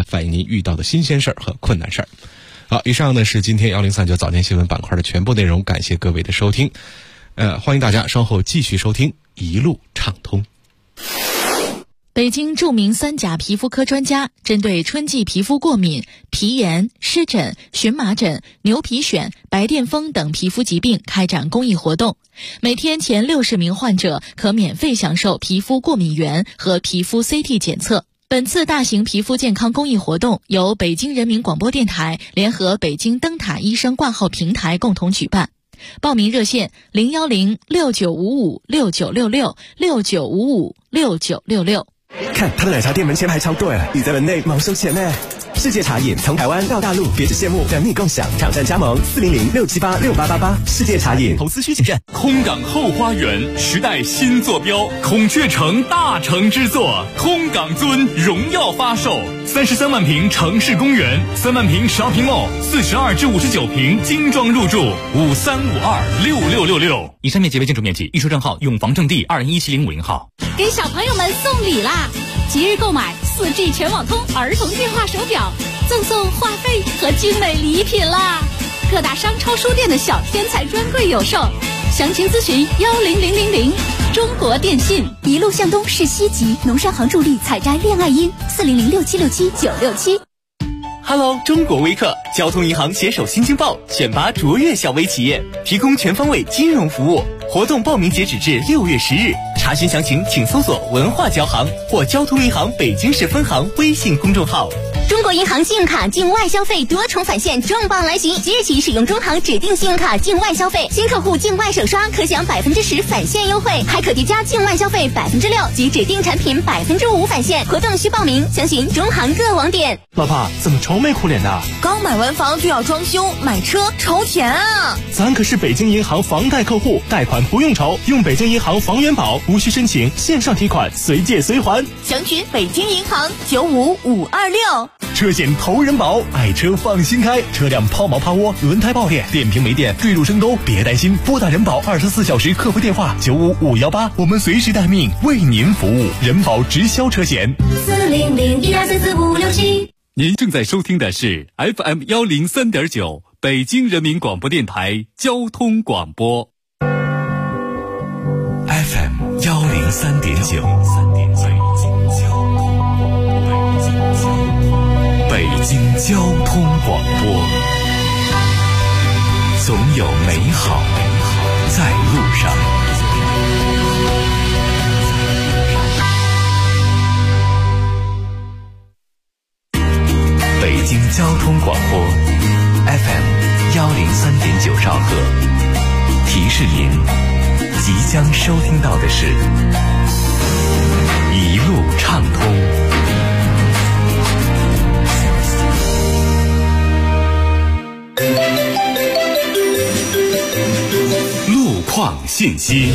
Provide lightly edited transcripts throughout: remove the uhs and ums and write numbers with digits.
反映您遇到的新鲜事儿和困难事儿。好，以上呢是今天1039早间新闻板块的全部内容，感谢各位的收听。欢迎大家稍后继续收听一路畅通。 北京著名3甲皮肤科专家针对春季皮肤过敏、皮炎、湿疹、荨麻疹、牛皮癣、白癜风等皮肤疾病开展公益活动，每天前60名患者可免费享受皮肤过敏原和皮肤 CT 检测。本次大型皮肤健康公益活动由北京人民广播电台联合北京灯塔医生挂号平台共同举办。报名热线0106955696669556966。 看他的奶茶店门前排超队了，你在门内忙收钱呢。世界茶饮从台湾到大陆，别只羡慕，等你共享。挑战加盟400-678-6888。世界茶饮，投资需谨慎。 空港后花园，时代新坐标，孔雀城大成之作，空港尊荣耀发售，33万平城市公园，3万平shopping mall，42至59平精装入住，53526666。以上面积为建筑面积，预售账号永房正地2017051号。 给小朋友们送礼啦！即日购买4G 全网通儿童电话手表，赠送话费和精美礼品啦！各大商超书店的小天才专柜有售，详情咨询10000。中国电信。 一路向东是西极，农商行助力采摘恋爱音，4006767-967。 Hello， 中国微客交通银行携手新京报选拔卓越小微企业，提供全方位金融服务。活动报名截止至6月10日，查询详情请搜索文化交行或交通银行北京市分行微信公众号。 中国银行信用卡境外消费多重返现重磅来袭，即日起使用中行指定信用卡境外消费，新客户境外首刷可享10%返现优惠，还可叠加境外消费6%及指定产品5%返现。活动需报名，详询中行各网点。 老婆，怎么愁眉苦脸的？ 刚买完房就要装修，买车愁钱啊！ 咱可是北京银行房贷客户，贷款不用愁，用北京银行房源保，无需申请，线上提款，随借随还。 详询北京银行95526。 车险投人保，爱车放心开，车辆抛锚趴窝、轮胎爆裂、电瓶没电、坠入深沟，别担心，拨打人保24小时客服电话95518，我们随时待命，为您服务。人保直销车险 40012444567。 您正在收听的是 FM 103.9北京人民广播电台交通广播。 FM 103.9，北京交通广播，总有美好在路上。北京交通广播 FM 103.9兆赫，提示您即将收听到的是一路畅通。路况信息。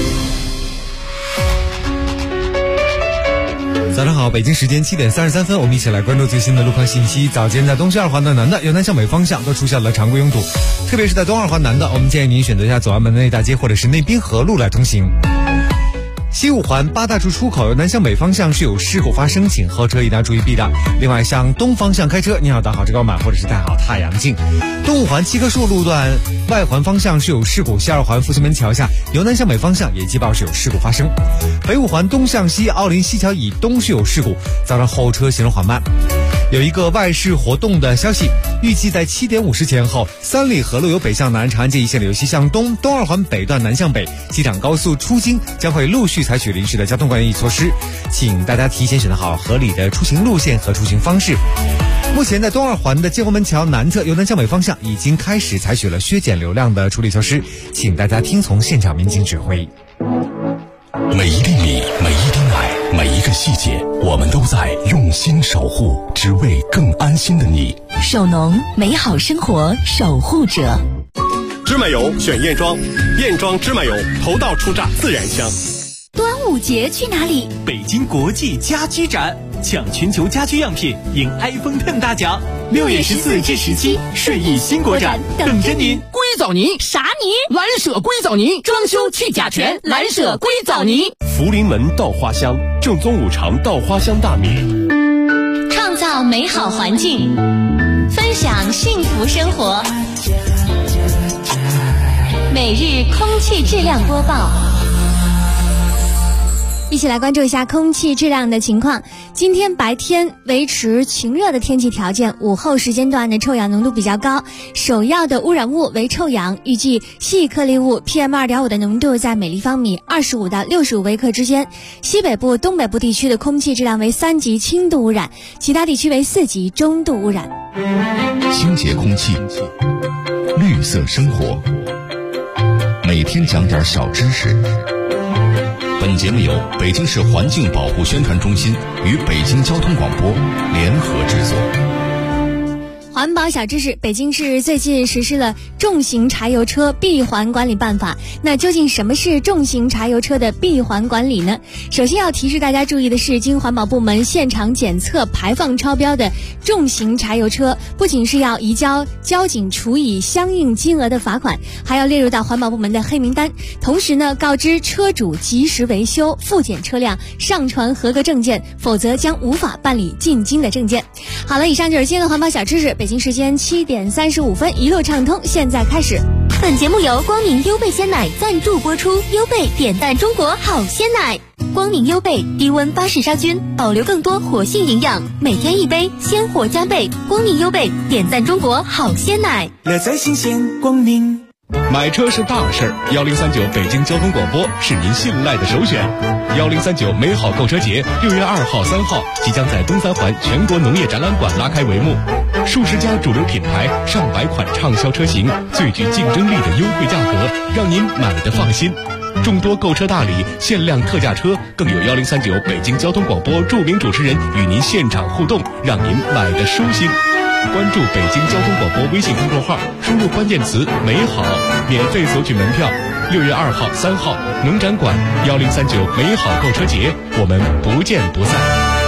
早上好，北京时间7点33分，我们一起来关注最新的路况信息。早间在东西二环的南的由南向北方向都出现了常规拥堵，特别是在东二环南的，我们建议您选择一下左安门的内大街或者是内滨河路来通行。西五环八大处出口由南向北方向是有事故发生，请后车一定要注意避让。另外向东方向开车，您要打好遮光板或者是戴好太阳镜。东五环七棵树路段外环方向是有事故，西二环复兴门桥下由南向北方向也接报是有事故发生。北五环东向西奥林西桥以东是有事故，造成后车行驶缓慢。有一个外事活动的消息，预计在7点50前后，三里河路由北向南，长安街一线的由西向东，东二环北段南向北，机场高速出京将会陆续采取临时的交通管理措施，请大家提前选择好合理的出行路线和出行方式。目前在东二环的建国门桥南侧由南向北方向已经开始采取了削减流量的处理措施，请大家听从现场民警指挥。 每一粒米，每一滴奶，每一个细节，我们都在用心守护，只为更安心的你。 手农，美好生活守护者。 芝麻油选燕庄，燕庄芝麻油头道出榨自然香。 端午节去哪里？ 北京国际家居展，抢全球家居样品，赢 iPhone X 大奖。6月14至17，顺义新国展等着您。 硅藻泥啥泥？ 蓝舍硅藻泥，装修去甲醛，蓝舍硅藻泥。 福临门稻花香，正宗五常稻花香大米。 创造造美好环境，分享幸福生活。每日空气质量播报， 一起来关注一下空气质量的情况。今天白天维持晴热的天气条件，午后时间段的臭氧浓度比较高，首要的污染物为臭氧，预计细颗粒物 PM2.5 的浓度在每立方米25到65微克之间。西北部、东北部地区的空气质量为3级轻度污染，其他地区为4级中度污染。 清洁空气，绿色生活，每天讲点小知识。本节目由北京市环境保护宣传中心与北京交通广播联合制作。 环保小知识，北京市最近实施了重型柴油车闭环管理办法。那究竟什么是重型柴油车的闭环管理呢？首先要提示大家注意的是，经环保部门现场检测排放超标的重型柴油车，不仅是要移交交警处以相应金额的罚款，还要列入到环保部门的黑名单。同时呢，告知车主及时维修、复检车辆，上传合格证件，否则将无法办理进京的证件。好了，以上就是今天的环保小知识。北京时间7点35分，一路畅通，现在开始。 本节目由光明优贝鲜奶赞助播出，优贝点赞中国好鲜奶。光明优贝低温巴氏杀菌，保留更多活性营养，每天一杯，鲜活加倍。光明优贝点赞中国好鲜奶， 乐在新鲜光明。 买车是大事儿，1039北京交通广播是您信赖的首选。1039美好购车节6月2号、3号即将在东三环全国农业展览馆拉开帷幕，数十家主流品牌、上百款畅销车型，最具竞争力的优惠价格，让您买得放心。众多购车大礼、限量特价车，更有1039北京交通广播著名主持人与您现场互动，让您买得舒心。关注北京交通广播微信公众号，输入关键词美好，免费索取门票。6月2号、3号农展馆1039美好购车节，我们不见不散。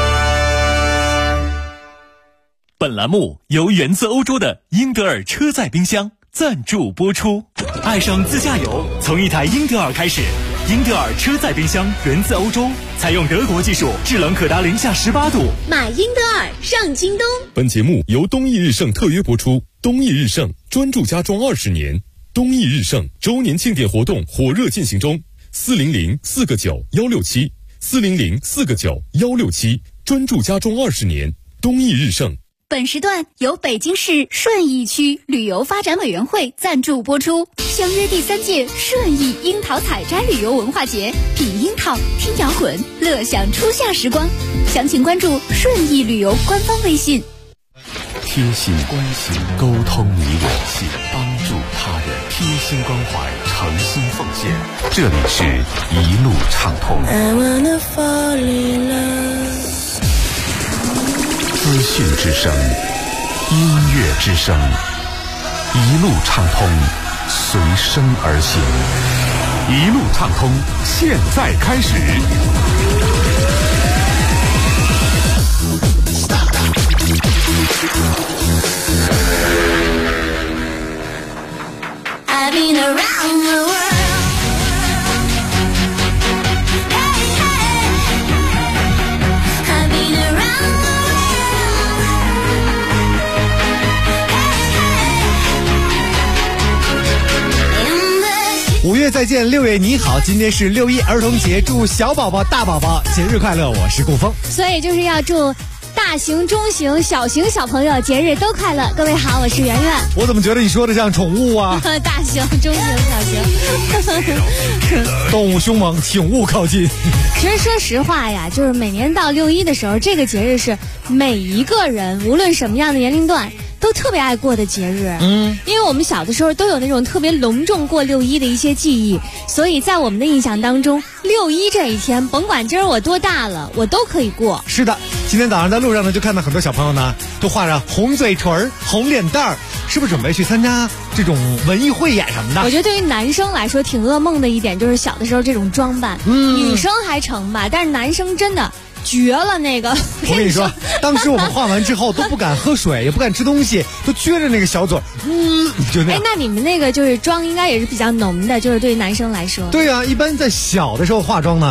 本栏目由源自欧洲的英格尔车载冰箱赞助播出。爱上自驾游，从一台英格尔开始。英格尔车载冰箱源自欧洲，采用德国技术，制冷可达零下18度。 买英格尔上京东。 本节目由东义日盛特约播出。东义日盛专注家装20年，东义日盛周年庆典活动火热进行中，400-4个9-167，400-4个9-167，专注家装20年，东义日盛。 本时段由北京市顺义区旅游发展委员会赞助播出。相约第3届顺义樱桃采摘旅游文化节，品樱桃，听摇滚，乐享初夏时光。详情关注顺义旅游官方微信。 贴心关心，沟通你我，帮助他人，贴心关怀，诚心奉献。这里是一路畅通。资讯之声，音乐之声，一路畅通，随声而行。一路畅通，现在开始。 I've been around the world. 5月再见，6月你好，今天是6·1儿童节，祝小宝宝、大宝宝节日快乐！我是顾峰， 所以就是要祝大型、中型、小型小朋友节日都快乐。各位好，我是圆圆。 我怎么觉得你说的像宠物啊？ 大型、中型、小型， 动物凶猛，请勿靠近。 其实说实话呀，就是每年到6·1的时候，这个节日是每一个人无论什么样的年龄段都特别爱过的节日。因为我们小的时候都有那种特别隆重过6·1的一些记忆，所以在我们的印象当中，6·1这一天，甭管今儿我多大了，我都可以过。 是的，今天早上在路上呢，就看到很多小朋友呢，都画着红嘴唇、红脸蛋儿，是不是准备去参加这种文艺汇演什么的？ 我觉得对于男生来说挺噩梦的一点，就是小的时候这种装扮，女生还成吧，但是男生真的绝了那个。 我跟你说，当时我们画完之后都不敢喝水，也不敢吃东西，都撅着那个小嘴，就那样。 那你们那个就是妆应该也是比较浓的，就是对于男生来说。 对啊，一般在小的时候化妆呢，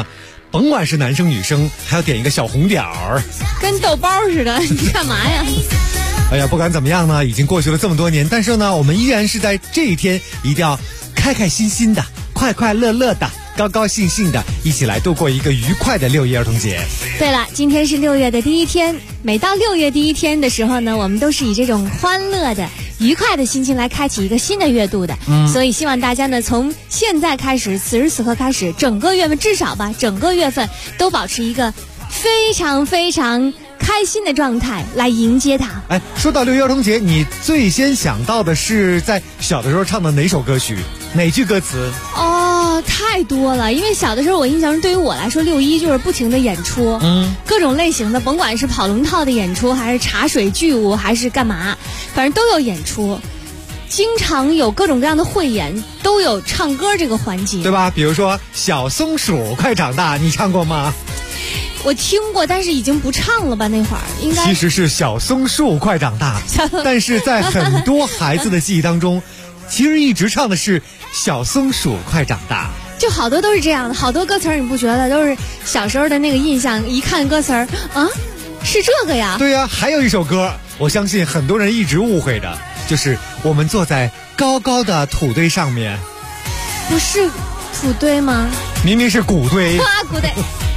甭管是男生女生，还要点一个小红点儿， 跟豆包似的，你干嘛呀？ 哎呀，不管怎么样呢，已经过去了这么多年，但是呢，我们依然是在这一天一定要开开心心的、快快乐乐的、高高兴兴的，一起来度过一个愉快的6一儿童节。 对了，今天是6月的第一天，每到6月第一天的时候呢，我们都是以这种欢乐的、愉快的心情来开启一个新的月度的。所以希望大家呢，从现在开始，此时此刻开始，整个月份至少吧，整个月份都保持一个非常非常开心的状态来迎接它。 哎，说到6一儿童节，你最先想到的是在小的时候唱的哪首歌曲，哪句歌词？ 哦，太多了。因为小的时候，我印象中对于我来说，6一就是不停的演出，各种类型的，甭管是跑龙套的演出，还是茶水剧舞，还是干嘛，反正都有演出。经常有各种各样的汇演，都有唱歌这个环节， 对吧？比如说小松鼠快长大，你唱过吗？ 我听过，但是已经不唱了吧？那会儿应该其实是小松树快长大，但是在很多孩子的记忆当中，其实一直唱的是小松鼠快长大。 就好多都是这样的，好多歌词儿你不觉得都是小时候的那个印象？一看歌词儿啊，是这个呀？ 对呀，还有一首歌，我相信很多人一直误会的，就是我们坐在高高的土堆上面。 不是土堆吗？ 明明是谷堆。 谷堆。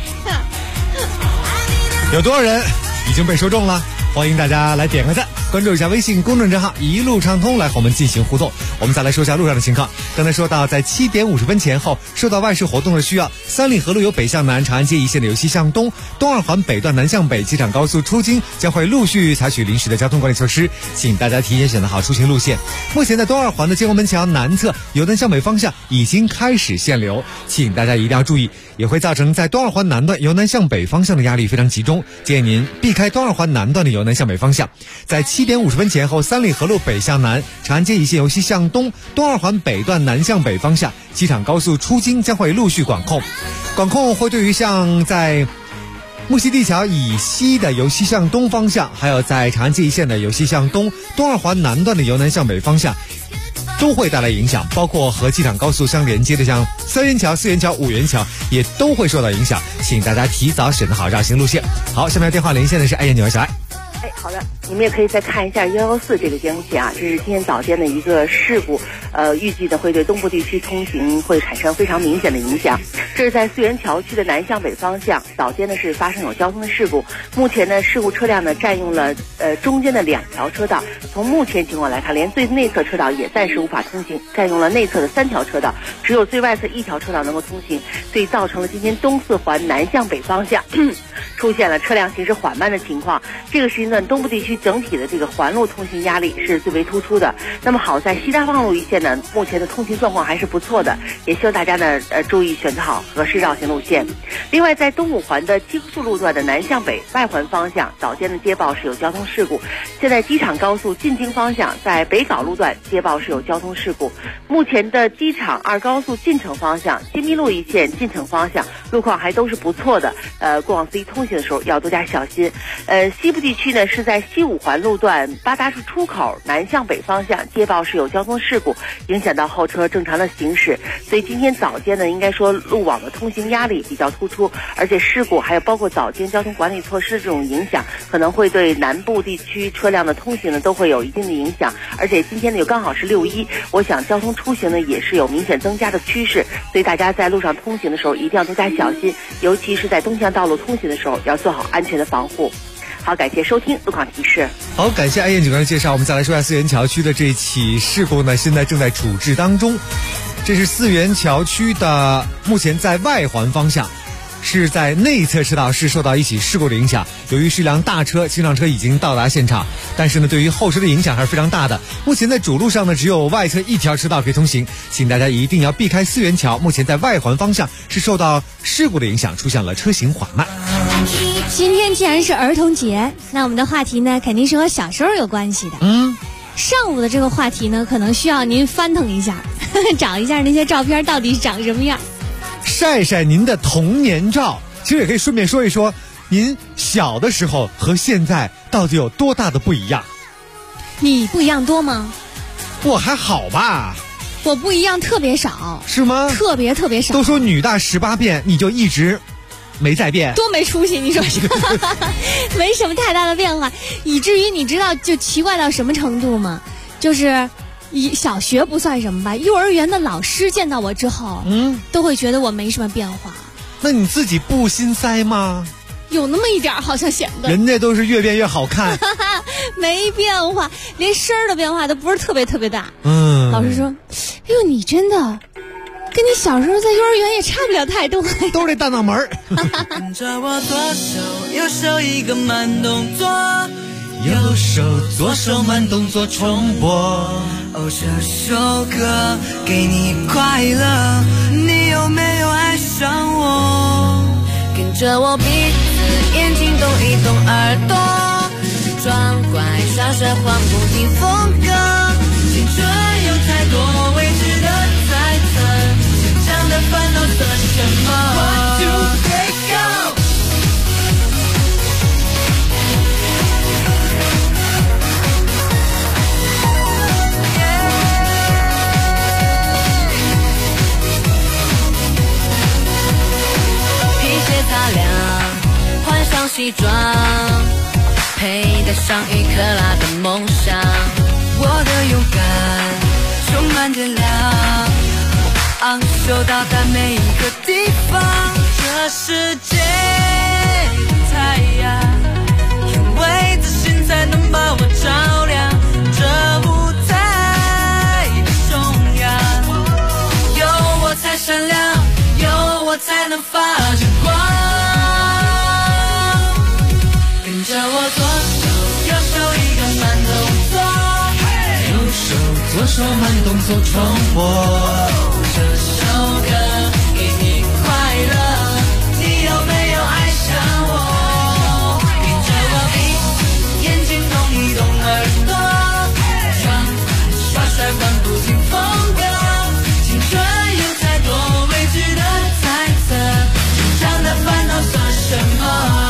有多少人已经被说中了？欢迎大家来点个赞，关注一下微信公众账号一路畅通，来和我们进行互动。我们再来说一下路上的情况。刚才说到，在7点50分前后，受到外事活动的需要，三里河路由北向南、长安街一线的由西向东、东二环北段南向北、机场高速出京将会陆续采取临时的交通管理措施，请大家提前选择好出行路线。目前在东二环的建国门桥南侧由南向北方向已经开始限流，请大家一定要注意，也会造成在东二环南段由南向北方向的压力非常集中，建议您避开东二环南段的由南向北方向。在7点50分前后，三里河路北向南、长安街一线由西向东、东二环北段南向北方向、机场高速出京将会陆续管控。管控会对于像在木樨地桥以西的由西向东方向，还有在长安街一线的由西向东、东二环南段的由南向北方向都会带来影响，包括和机场高速相连接的像3元桥、4元桥、5元桥也都会受到影响，请大家提早选择好绕行路线。好，下面电话连线的是爱燕女儿小爱。 好的，你们也可以再看一下114这个监控器啊，这是今天早间的一个事故，预计呢会对东部地区通行会产生非常明显的影响。这是在四元桥区的南向北方向，早间呢是发生有交通的事故，目前呢事故车辆呢占用了中间的2条车道，从目前情况来看，连最内侧车道也暂时无法通行，占用了内侧的3条车道，只有最外侧1条车道能够通行，所以造成了今天东四环南向北方向出现了车辆行驶缓慢的情况。这个时间段东部地区整体的这个环路通行压力是最为突出的。那么好在西大放路一线呢，目前的通行状况还是不错的，也希望大家呢注意选择好合适绕行路线。另外，在东五环的基速路段的南向北外环方向，早间的接报是有交通事故。现在机场高速进京方向在北碏路段接报是有交通事故。目前的机场2高速进城方向、新密路一线进城方向路况还都是不错的，过往司机通行的时候要多加小心。西部地区呢是在西五环路段八达处出口南向北方向接报是有交通事故，影响到后车正常的行驶，所以今天早间呢应该说路网的通行压力比较突出，而且事故还有包括早间交通管理措施这种影响，可能会对南部地区车辆的通行呢都会有一定的影响。而且今天呢又刚好是6·1，我想交通出行呢也是有明显增加的趋势，所以大家在路上通行的时候一定要多加小心，尤其是在东向道路通行的时候要做好安全的防护。好，感谢收听路况提示。 好，感谢爱燕警官的介绍。我们再来说一下四元桥区的这起事故呢，现在正在处置当中。这是四元桥区的，目前在外环方向，是在内侧车道是受到一起事故的影响。由于是一辆大车，清场车已经到达现场，但是呢，对于后车的影响还是非常大的。目前在主路上呢，只有外侧1条车道可以通行，请大家一定要避开四元桥。目前在外环方向是受到事故的影响，出现了车行缓慢。 今天既然是儿童节，那我们的话题呢，肯定是和小时候有关系的。上午的这个话题呢，可能需要您翻腾一下，找一下那些照片到底长什么样， 晒晒您的童年照。其实也可以顺便说一说，您小的时候和现在到底有多大的不一样？ 你不一样多吗？ 我还好吧。 我不一样特别少。 是吗？ 特别少。 都说女大18变，你就一直没在变， 多没出息，你说是？没什么太大的变化，以至于你知道就奇怪到什么程度吗？就是小学不算什么吧，幼儿园的老师见到我之后，都会觉得我没什么变化。 那你自己不心塞吗？ 有那么一点好像显得人家都是越变越好看。 没变化，连声儿的变化都不是特别大。老师说，哎呦，你真的跟你小时候在幼儿园也差不了太多， 都是这大脑门儿。 跟着我左手右手一个慢动作， 右手左手慢动作重播。 哦，这首歌给你快乐，你有没有爱上我？跟着我鼻子眼睛动一动，耳朵装乖耍帅换不停风格，青春有太多未知的猜测，成长的烦恼算什么 ？One two three go。皮鞋擦亮，换上西装。佩戴上1克拉的梦想，我的勇敢充满电量，昂首到达每一个地方。这世界的太阳，因为自信才能把我照亮。这舞台的中央，有我才闪亮，有我才能发着光。跟着我左手右手一个慢动作，右手左手慢动作重播。这首歌给你快乐，你有没有爱上我？跟着我鼻子眼睛动一动，耳朵装乖耍帅换不停风格，青春有太多未知的猜测，成长的烦恼算什么？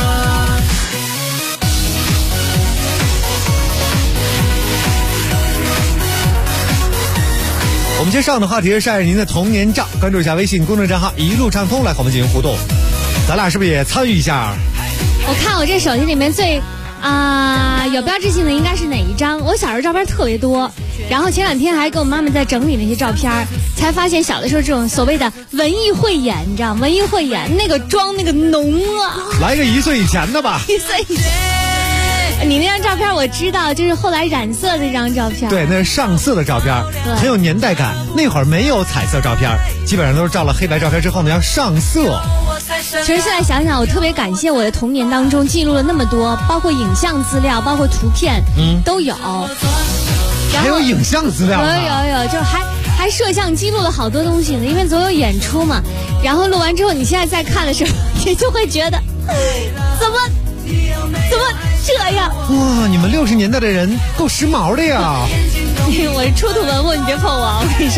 我们接上的话题是晒您的童年照，关注一下微信公众账号一路畅通来和我们进行互动，咱俩是不是也参与一下？ 我看我这手机里面最有标志性的应该是哪一张？我小时候照片特别多，然后前2天还跟我妈妈在整理那些照片，才发现小的时候这种所谓的文艺汇演，你知道吗？文艺汇演那个妆那个浓啊！ 来个1岁以前的吧。 1岁以前。你那张照片我知道，就是后来染色的那张照片。 对，那是上色的照片，很有年代感。那会儿没有彩色照片，基本上都是照了黑白照片之后呢要上色。 其实现在想想，我特别感谢我的童年当中记录了那么多，包括影像资料，包括图片，都有。 还有影像资料？ 有，就还摄像记录了好多东西呢，因为总有演出嘛。然后录完之后，你现在再看的时候，你就会觉得，怎么这样？ 哇，你们60年代的人够时髦的呀！ 我是出土文物，你别碰我，我跟你说。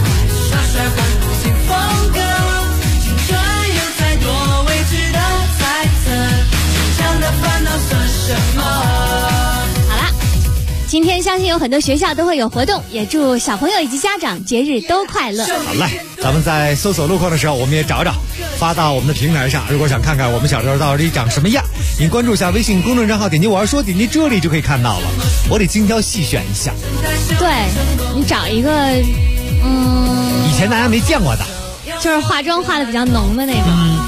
好啦，今天相信有很多学校都会有活动，也祝小朋友以及家长节日都快乐。 好嘞，咱们在搜索路况的时候，我们也找发到我们的平台上。如果想看看我们小时候到底长什么样，您关注一下微信公众账号，点击我要说，点击这里就可以看到了。我得精挑细选一下。 对，你找一个以前大家没见过的， 就是化妆化的比较浓的那种，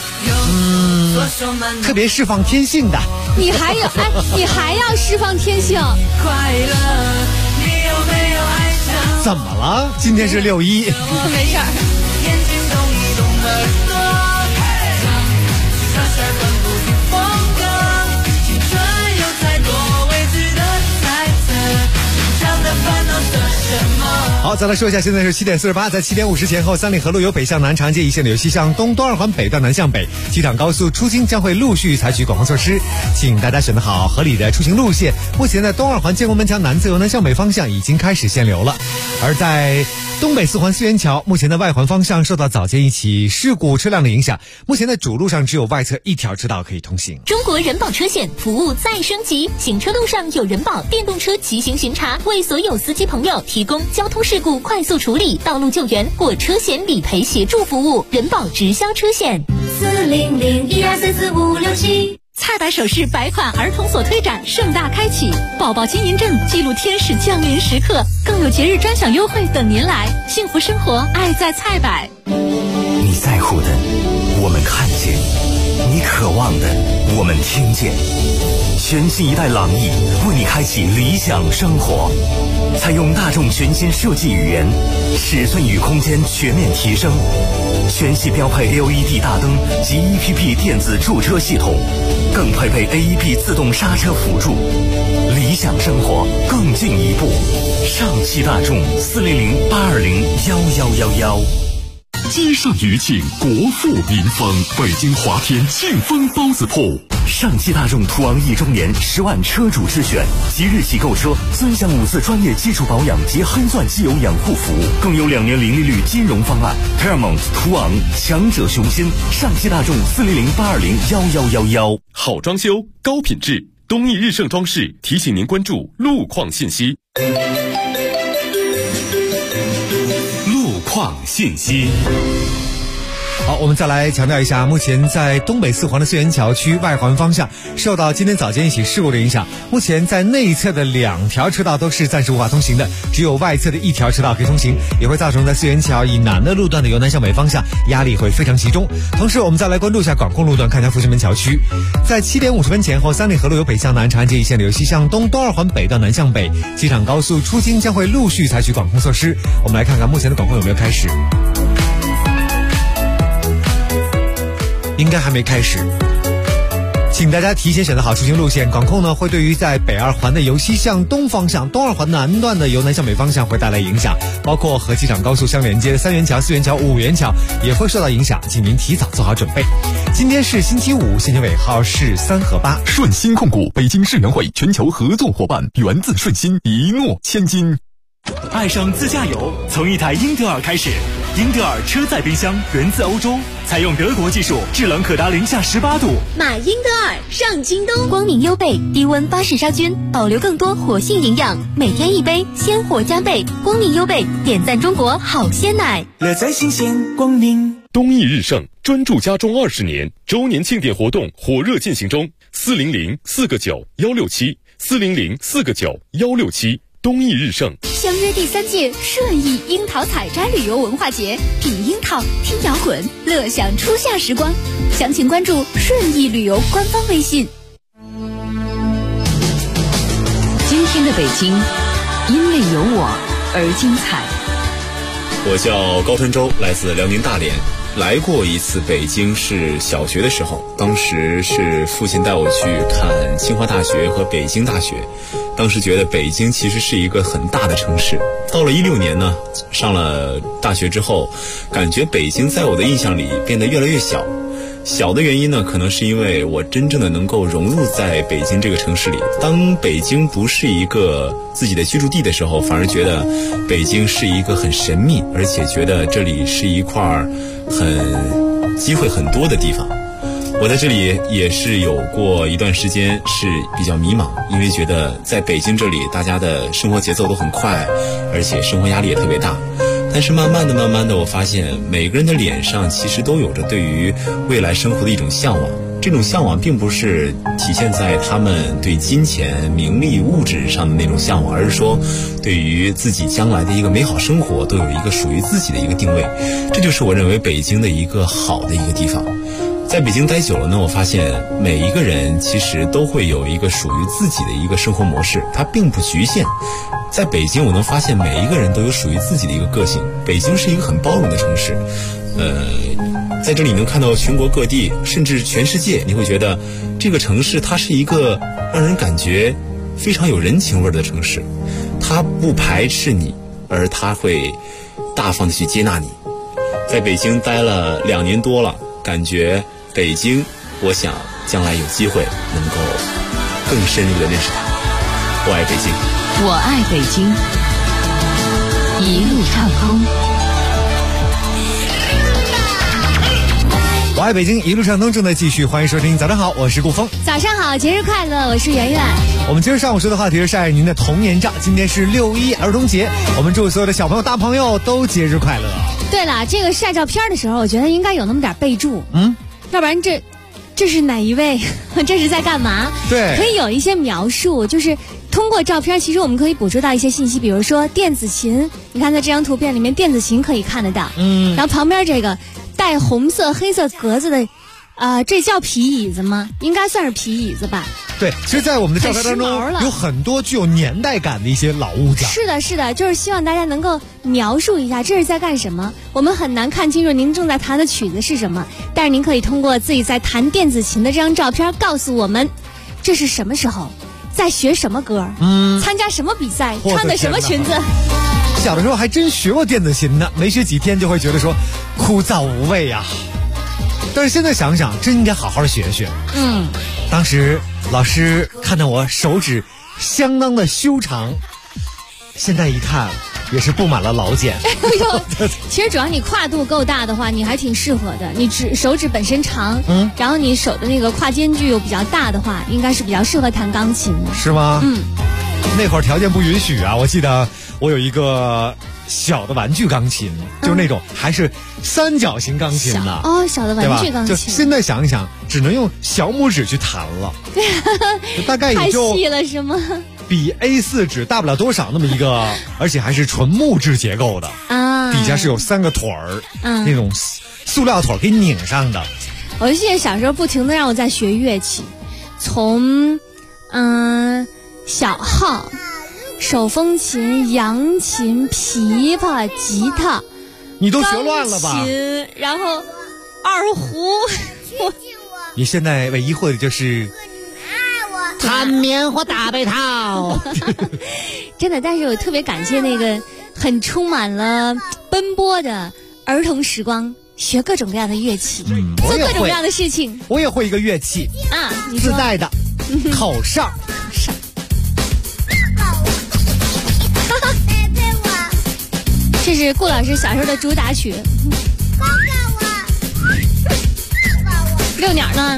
特别释放天性的。 你还要释放天性？ 快乐，你有没有爱上？ 怎么了？今天是6·1。 没事儿。 眼睛动一动，耳朵耍帅换不停风格，青春有太多未知的猜测，成长的烦恼算什么？ 好，再来说一下，现在是7点48，在7点50前后，三里河路由北向南长街一线的由西向东、东2环北段南向北，机场高速出京将会陆续采取管控措施，请大家选择好合理的出行路线。目前在东2环建国门墙南侧由南向北方向已经开始限流了，而在东北4环思源桥，目前的外环方向受到早间一起事故车辆的影响，目前在主路上只有外侧1条车道可以通行。 中国人保车险服务再升级，行车路上有人保电动车骑行巡查，为所有司机朋友提供交通事故快速处理、道路救援或车险理赔协助服务，人保直销车险。 400-1244-567。菜百首饰百款儿童锁推展盛大开启，宝宝金银证记录天使降临时刻，更有节日专享优惠等您来。幸福生活，爱在菜百。 你在乎的，我们看见；你渴望的，我们听见。全新一代朗逸为你开启理想生活，采用大众全新设计语言，尺寸与空间全面提升，全系标配 LED 大灯及 EPP 电子驻车系统，更配备 AEB 自动刹车辅助，理想生活更进一步。上汽大众400-820-1111。 积善余庆，国富民丰。北京华天庆丰包子铺， 上汽大众途昂1周年10万车主之选，即日起购车尊享5次专业基础保养及黑钻机油养护服务，更有2年零利率金融方案。Paramount 途昂，强者雄心。上汽大众400-820-1111。 好装修，高品质，东义日盛装饰提醒您关注路况信息。 路况信息。 好，我们再来强调一下，目前在东北四环的四元桥区外环方向，受到今天早间一起事故的影响，目前在内侧的2条车道都是暂时无法通行的，只有外侧的1条车道可以通行，也会造成在四元桥以南的路段的由南向北方向压力会非常集中。同时我们再来关注一下广控路段，看一下复兴门桥区，在7点50分前后，三里河路由北向南，长安街一线由西向东，东二环北到南向北，机场高速出京将会陆续采取管控措施。我们来看看目前的管控有没有开始，应该还没开始，请大家提前选择好出行路线。管控呢会对于在北二环的由西向东方向、东二环南段的由南向北方向会带来影响，包括和机场高速相连接的3元桥、4元桥、5元桥也会受到影响，请您提早做好准备。今天是星期五，现金尾号是3和8。 顺鑫控股北京世能会全球合作伙伴，源自顺鑫，一诺千金。 爱上自驾游，从一台英德尔开始。英德尔车载冰箱源自欧洲，采用德国技术，制冷可达零下18度。 买英德尔上京东。 光明优贝低温巴氏杀菌，保留更多活性营养，每天1杯，鲜活加倍。光明优贝点赞中国好鲜奶， 乐在新鲜光明。 东义日盛专注家装20年周年庆典活动火热进行中，400-4个9-167，400-4个9-167。东义日盛相约第3届顺义樱桃采摘旅游文化节，品樱桃，听摇滚，乐享初夏时光。详情关注顺义旅游官方微信。 今天的北京，因为有我而精彩。 我叫高川洲，来自辽宁大连。来过一次北京是小学的时候，当时是父亲带我去看清华大学和北京大学。当时觉得北京其实是一个很大的城市。到了16年呢，上了大学之后，感觉北京在我的印象里变得越来越小。小的原因呢，可能是因为我真正的能够融入在北京这个城市里。当北京不是一个自己的居住地的时候，反而觉得北京是一个很神秘，而且觉得这里是一块机会很多的地方。我在这里也是有过一段时间是比较迷茫，因为觉得在北京这里大家的生活节奏都很快，而且生活压力也特别大。但是慢慢的我发现每个人的脸上其实都有着对于未来生活的一种向往。这种向往并不是体现在他们对金钱、名利、物质上的那种向往，而是说对于自己将来的一个美好生活都有一个属于自己的一个定位。这就是我认为北京的一个好的一个地方。在北京待久了呢，我发现每一个人其实都会有一个属于自己的一个生活模式，它并不局限。在北京我能发现每一个人都有属于自己的一个个性。北京是一个很包容的城市，在这里能看到全国各地甚至全世界，你会觉得这个城市它是一个让人感觉非常有人情味的城市。它不排斥你，而它会大方的去接纳你。在北京待了2年多了，感觉北京我想将来有机会能够更深入的认识它。我爱北京， 我爱北京，一路畅通。 我爱北京，一路畅通正在继续，欢迎收听早上好，我是顾峰。 早上好，节日快乐，我是圆圆。 我们今儿上午说的话题是晒您的童年照。今天是6·1儿童节，我们祝所有的小朋友大朋友都节日快乐。 对了，这个晒照片的时候，我觉得应该有那么点备注， 要不然这是哪一位？这是在干嘛？ 对， 可以有一些描述，就是通过照片，其实我们可以捕捉到一些信息，比如说电子琴，你看在这张图片里面，电子琴可以看得到。然后旁边这个带红色、黑色格子的，这叫皮椅子吗？应该算是皮椅子吧。 对，其实，在我们的照片当中，有很多具有年代感的一些老物件。 是的，是的，就是希望大家能够描述一下这是在干什么。我们很难看清楚您正在弹的曲子是什么，但是您可以通过自己在弹电子琴的这张照片告诉我们，这是什么时候，在学什么歌，参加什么比赛，穿的什么裙子。 小的时候还真学过电子琴呢，没学几天就会觉得说枯燥无味呀。但是现在想想，真应该好好学学。当时老师看到我手指相当的修长，现在一看也是布满了老茧。 其实主要你跨度够大的话，你还挺适合的。你手指本身长，然后你手的那个跨间距又比较大的话，应该是比较适合弹钢琴的。 是吗？那会儿条件不允许啊，我记得我有一个小的玩具钢琴，就是那种还是三角形钢琴呢。 小的玩具钢琴。 就现在想一想，只能用小拇指去弹了。大概也就太细了是吗？ 比 A4 纸大不了多少那么一个，而且还是纯木质结构的底下是有3个腿儿，那种塑料腿给拧上的。 我记得小时候不停的让我在学乐器，从小号、手风琴、扬琴、琵琶、吉他， 你都学乱了吧？ 钢琴，然后二胡。 你现在唯一会的就是弹棉花大背套。 真的，但是我特别感谢那个很充满了奔波的儿童时光，学各种各样的乐器，做各种各样的事情。 我也会一个乐器你说自带的口哨。 这是顾老师小时候的主打曲。遛鸟呢？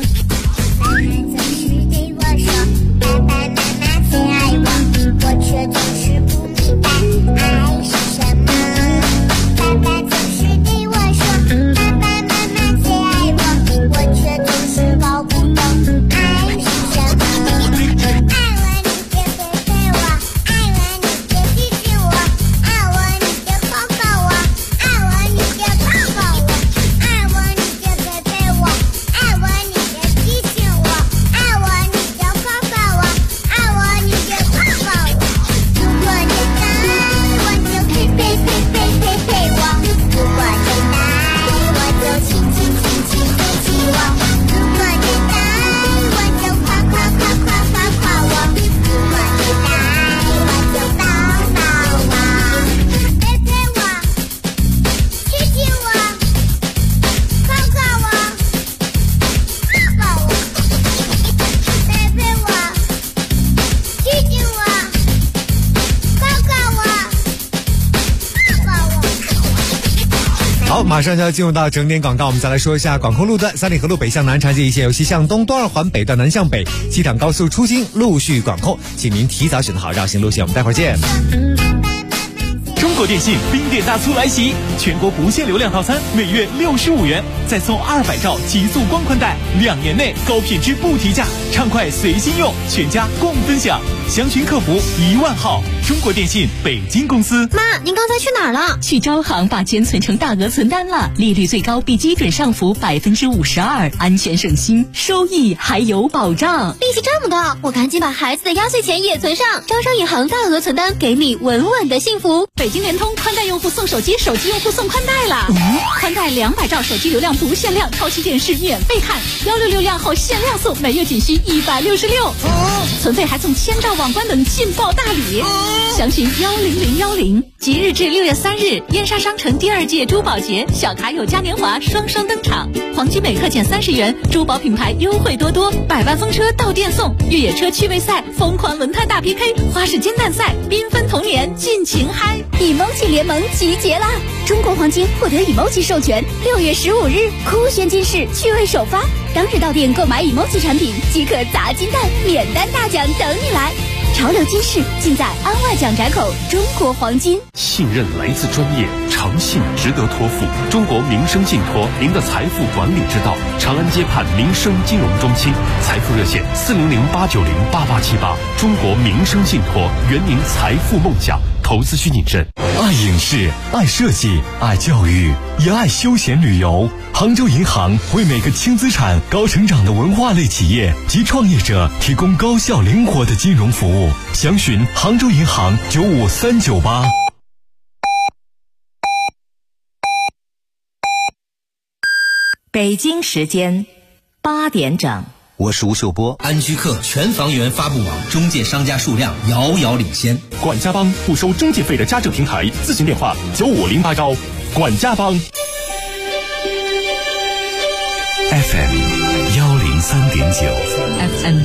我却总是不明白爱是什么。爸爸总是对我说，爸爸妈妈最爱我，我却总是搞不懂爱是什么。爱我你就陪陪我，爱我你就亲亲我，爱我你就抱抱我，爱我你就抱抱我，爱我你就陪陪我，爱我你就亲亲我，爱我你就抱抱我，爱我你就抱抱我。如果你爱我就陪陪陪陪陪陪我，如果你爱我就亲亲亲亲亲亲我，如果你爱我就夸夸夸夸夸夸我，如果你爱我就抱抱我，陪陪我，亲亲我，抱抱我，抱抱我，陪陪我，亲亲我。 好，马上就要进入到整点广告，我们再来说一下广空路段三里河路北向南、长街一线由西向东、东二环北段南向北、机场高速出京陆续管控，请您提早选择好绕行路线。我们待会儿见。 中国电信冰点大促来袭，全国不限流量套餐每月65元，再送200兆极速光宽带，2年内高品质不提价，畅快随心用，全家共分享。详询客服10000号。中国电信北京公司。 妈，您刚才去哪儿了？ 去招行把钱存成大额存单了，利率最高比基准上浮52%，安全省心，收益还有保障。 利息这么高，我赶紧把孩子的压岁钱也存上。招商银行大额存单，给你稳稳的幸福。 北京联通宽带用户送手机，手机用户送宽带了。宽带200兆手机流量不限量，超期电视免费看，166量后限量送，每月仅需166。存费还送1000兆网关等劲爆大礼。详询10010。即日至6月3日，燕莎商城第2届珠宝节小卡友嘉年华双双登场，黄金每克减30元，珠宝品牌优惠多多，100万风车到店送，越野车趣味赛，疯狂轮胎大 PK， 花式煎蛋赛，缤纷童年尽情嗨。 emoji 联盟集结啦！中国黄金获得 emoji 授权，6月15日酷炫金饰趣味首发，当日到店购买 emoji 产品即可砸金蛋，免单大奖等你来。 潮流金饰尽在安外蒋宅口中国黄金。 信任来自专业，诚信值得托付。中国民生信托，您的财富管理之道。长安街畔民生金融中心，财富热线400-890-8878。中国民生信托，圆您财富梦想。投资需谨慎。 爱影视，爱设计，爱教育，也爱休闲旅游。杭州银行为每个轻资产、高成长的文化类企业及创业者提供高效灵活的金融服务。详询杭州银行95398。 北京时间8点整。 我是吴秀波。安居客全房源发布网中介商家数量遥遥领先。 管家帮不收中介费的家政平台，咨询电话9508招。管家帮。 FM 103.9 FM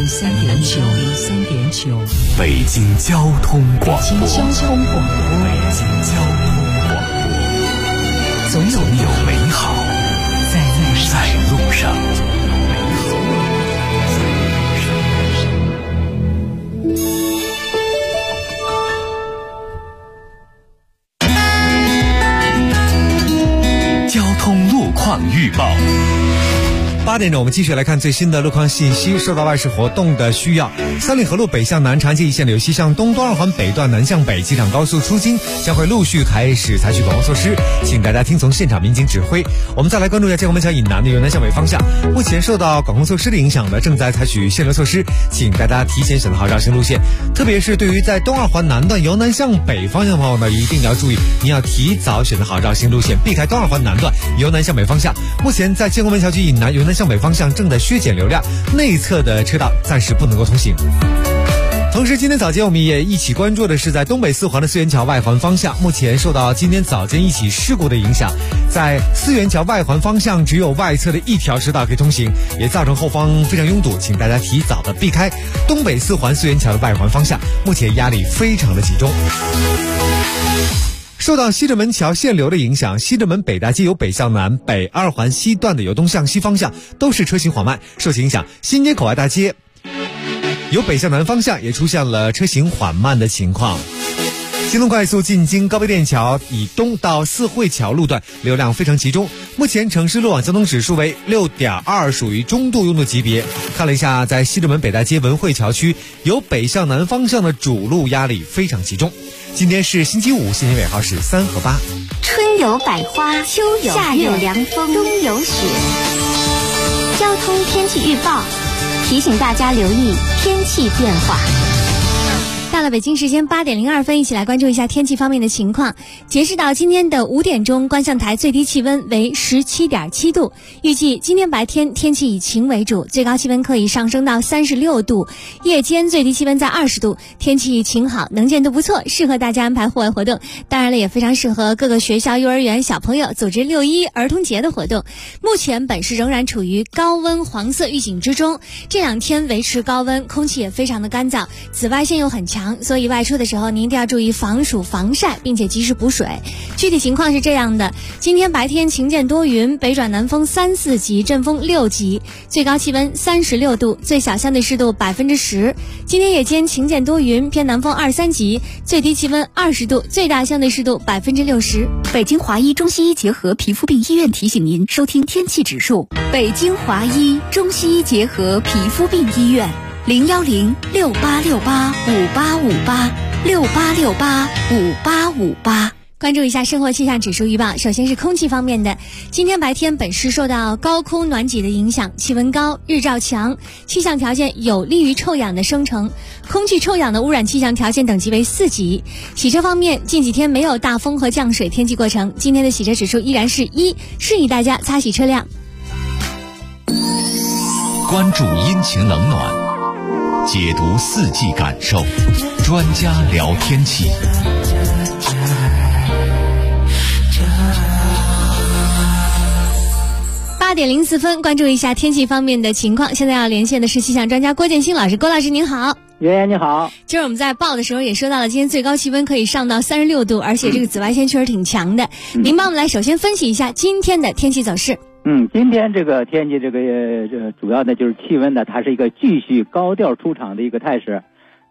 103.9 北京交通广播。 北京交通广播。 总有美好在路上。交通路况预报。 8点钟，我们继续来看最新的路况信息。受到外事活动的需要，三里河路北向南长街一线柳西向东东二环北段南向北机场高速出京将会陆续开始采取管控措施，请大家听从现场民警指挥。我们再来关注一下建国门桥以南的由南向北方向，目前受到管控措施的影响的，正在采取限流措施，请大家提前选择好绕行路线。特别是对于在东二环南段由南向北方向的朋友呢，一定要注意，您要提早选择好绕行路线，避开东二环南段由南向北方向。目前在建国门桥区以南由南向北方向正在削减流量，内侧的车道暂时不能够通行。同时今天早间我们也一起关注的是在东北4环的思源桥外环方向，目前受到今天早间一起事故的影响，在思源桥外环方向只有外侧的一条车道可以通行，也造成后方非常拥堵，请大家提早的避开东北4环思源桥的外环方向，目前压力非常的集中。受到西直门桥限流的影响，西直门北大街由北向南、北2环西段的由东向西方向都是车行缓慢，受其影响，新街口外大街由北向南方向也出现了车行缓慢的情况。京东快速进京高碑店桥以东到四惠桥路段流量非常集中，目前城市路网交通指数为 6.2， 属于中度拥堵级别。看了一下，在西直门北大街文汇桥区由北向南方向的主路压力非常集中。今天是星期五，现在尾号是3和8。 春有百花，秋有夏有凉风，冬有雪。交通天气预报提醒大家留意天气变化。 到了北京时间8点02分，一起来关注一下天气方面的情况。截止到今天的5点钟，观象台最低气温为17.7度，预计今天白天天气以晴为主，最高气温可以上升到36度，夜间最低气温在20度，天气晴好，能见度不错，适合大家安排户外活动。当然了，也非常适合各个学校、幼儿园小朋友组织6·1儿童节的活动。目前本市仍然处于高温黄色预警之中，这2天维持高温，空气也非常的干燥，紫外线又很强，所以外出的时候您一定要注意防暑防晒，并且及时补水。具体情况是这样的，今天白天晴间多云，北转南风3、4级，阵风6级，最高气温36度，最小相对湿度10%。今天夜间晴间多云，偏南风2、3级，最低气温20度，最大相对湿度60%。 北京华医中西医结合皮肤病医院提醒您收听天气指数。北京华医中西医结合皮肤病医院，010-6868-5858，6868-5858。 关注一下生活气象指数预报。首先是空气方面的，今天白天本市受到高空暖挤的影响，气温高，日照强，气象条件有利于臭氧的生成，空气臭氧的污染气象条件等级为4级。洗车方面，近几天没有大风和降水天气过程，今天的洗车指数依然是1，适宜大家擦洗车辆。 关注阴晴冷暖，解读四季感受，专家聊天气。 8点04分，关注一下天气方面的情况。现在要连线的是气象专家郭建新老师，郭老师您好。 圆圆你好。 今儿我们在报的时候也说到了，今天最高气温可以上到36度，而且这个紫外线确实挺强的。您帮我们来首先分析一下今天的天气走势。 今天这个天气主要的就是气温呢，它是一个继续高调出场的一个态势。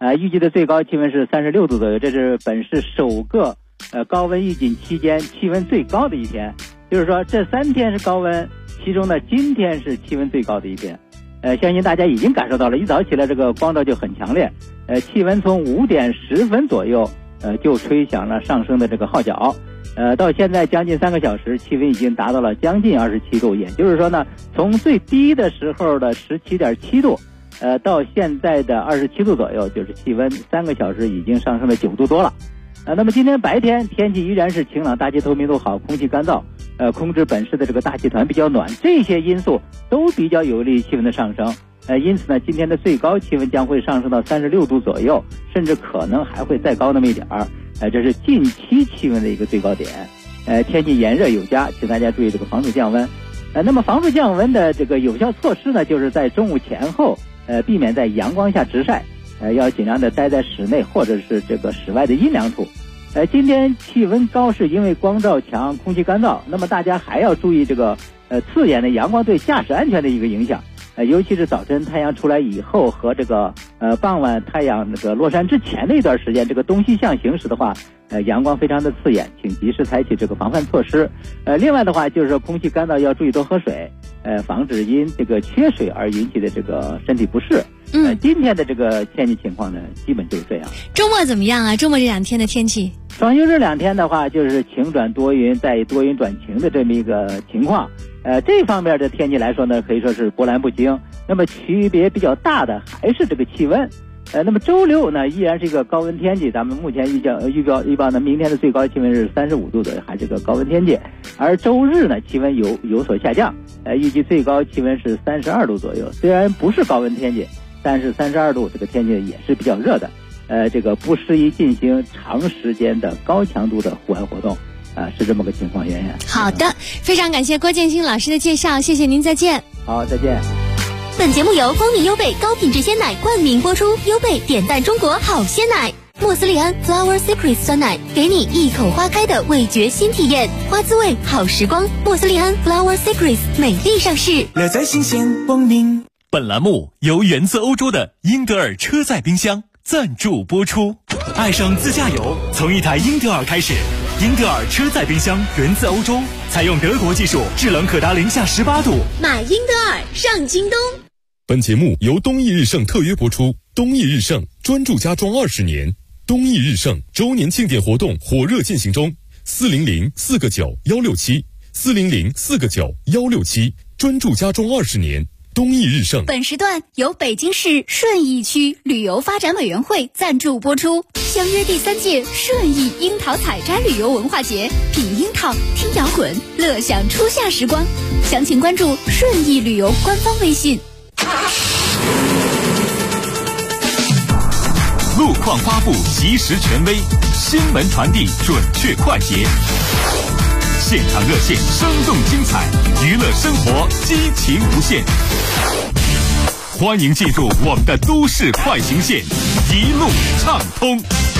预计的最高气温是36度左右，这是本市首个高温预警期间气温最高的一天。就是说这3天是高温，其中呢今天是气温最高的一天。相信大家已经感受到了，一早起来这个光照就很强烈，气温从5点10分左右就吹响了上升的这个号角。到现在将近3个小时，气温已经达到了将近27度，也就是说呢，从最低的时候的17.7度，到现在的27度左右，就是气温3个小时已经上升了9度多了。那么今天白天天气依然是晴朗，大气透明度好，空气干燥，空至本市的这个大气团比较暖，这些因素都比较有利于气温的上升。因此呢，今天的最高气温将会上升到36度左右，甚至可能还会再高那么一点儿。这是近期气温的一个最高点。天气炎热有加，请大家注意这个防止降温。那么防止降温的这个有效措施呢，就是在中午前后，避免在阳光下直晒，要尽量的待在室内或者是这个室外的阴凉处。今天气温高是因为光照强，空气干燥，那么大家还要注意这个刺眼的阳光对驾驶安全的一个影响。尤其是早晨太阳出来以后和这个傍晚太阳那个落山之前的一段时间，这个东西向行驶的话，阳光非常的刺眼，请及时采取这个防范措施。另外的话就是说空气干燥要注意多喝水，防止因这个缺水而引起的这个身体不适。今天的这个天气情况呢，基本就是这样。 周末怎么样啊？周末这2天的天气？ 双休日2天的话，就是晴转多云，再多云转晴的这么一个情况。这方面的天气来说呢，可以说是波澜不惊。那么区别比较大的还是这个气温。那么周六呢，依然是一个高温天气。咱们目前预报呢，明天的最高气温是35度的，还是个高温天气。而周日呢，气温有所下降，预计最高气温是32度左右。虽然不是高温天气，但是32度这个天气也是比较热的。这个不适宜进行长时间的高强度的户外活动。是这么个情况，圆圆。 好的，非常感谢郭建新老师的介绍，谢谢您，再见。 好，再见。 本节目由光明优贝高品质鲜奶冠名播出，优贝点赞中国好鲜奶，莫斯利安 Flower Secret 酸奶，给你一口花开的味觉新体验，花滋味好时光。莫斯利安 Flower Secret 美丽上市， 乐在新鲜光明。本栏目由源自欧洲的英德尔车载冰箱赞助播出。爱上自驾游，从一台英德尔开始。英德尔车载冰箱源自欧洲，采用德国技术，制冷可达-18度。 买英德尔上京东。 本节目由东义日盛特约播出。东义日盛专注家装20年，东义日盛周年庆典活动火热进行中，400-4个9-167，400-4个9-167，专注家装20年。东义日盛。 本时段由北京市顺义区旅游发展委员会赞助播出。相约第3届顺义樱桃采摘旅游文化节，品樱桃，听摇滚，乐享初夏时光。详情关注顺义旅游官方微信。 路况发布及时权威，新闻传递准确快捷。现场热线生动精彩，娱乐生活激情无限。欢迎记住我们的都市快行线，一路畅通。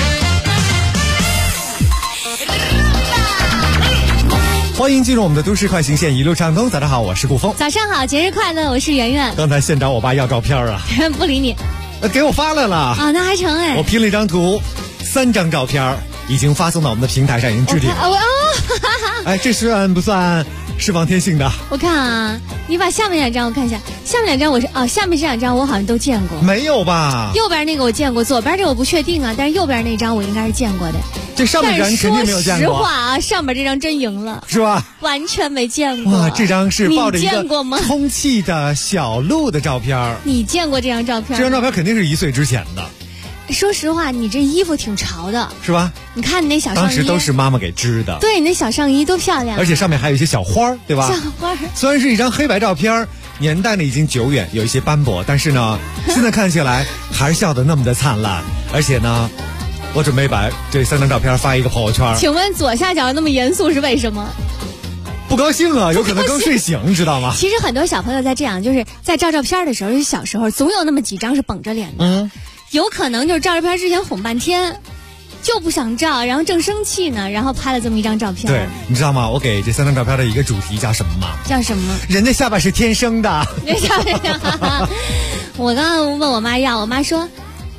欢迎进入我们的都市快行线，一路畅通。早上好，我是顾峰。 早上好，节日快乐，我是圆圆。 刚才现找我爸要照片啊， 不理你。 给我发来了啊， 那还成哎。 我拼了一张图，3张照片已经发送到我们的平台上，已经置顶了。哎，这算不算释放天性的？ 我看啊，你把下面2张我看一下，下面2张我是下面这2张我好像都见过。 没有吧？ 右边那个我见过，左边这个我不确定啊，但是右边那张我应该是见过的。 这上面这张你肯定没有见过。 实话啊，上面这张真赢了， 是吧？ 完全没见过。 哇，这张是抱着一个充气的小鹿的照片。 你见过这张照片？ 这张照片肯定是1岁之前的。 说实话，你这衣服挺潮的， 是吧？ 你看你那小上衣， 当时都是妈妈给织的。 对，你那小上衣多漂亮， 而且上面还有一些小花，对吧？ 小花。虽然是一张黑白照片，年代呢已经久远，有一些斑驳，但是呢，现在看起来还是笑得那么的灿烂。而且呢，我准备把这3张照片发一个朋友圈。 请问左下角那么严肃是为什么？ 不高兴啊，有可能刚睡醒，你知道吗？ 其实很多小朋友在这样，就是在照照片的时候，就是小时候总有那么几张是绷着脸的。有可能就是照照片之前哄半天，就不想照，然后正生气呢，然后拍了这么一张照片。 对，你知道吗？我给这3张照片的一个主题叫什么吗？ 叫什么？ 人的下巴是天生的。 我刚刚问我妈要，我妈说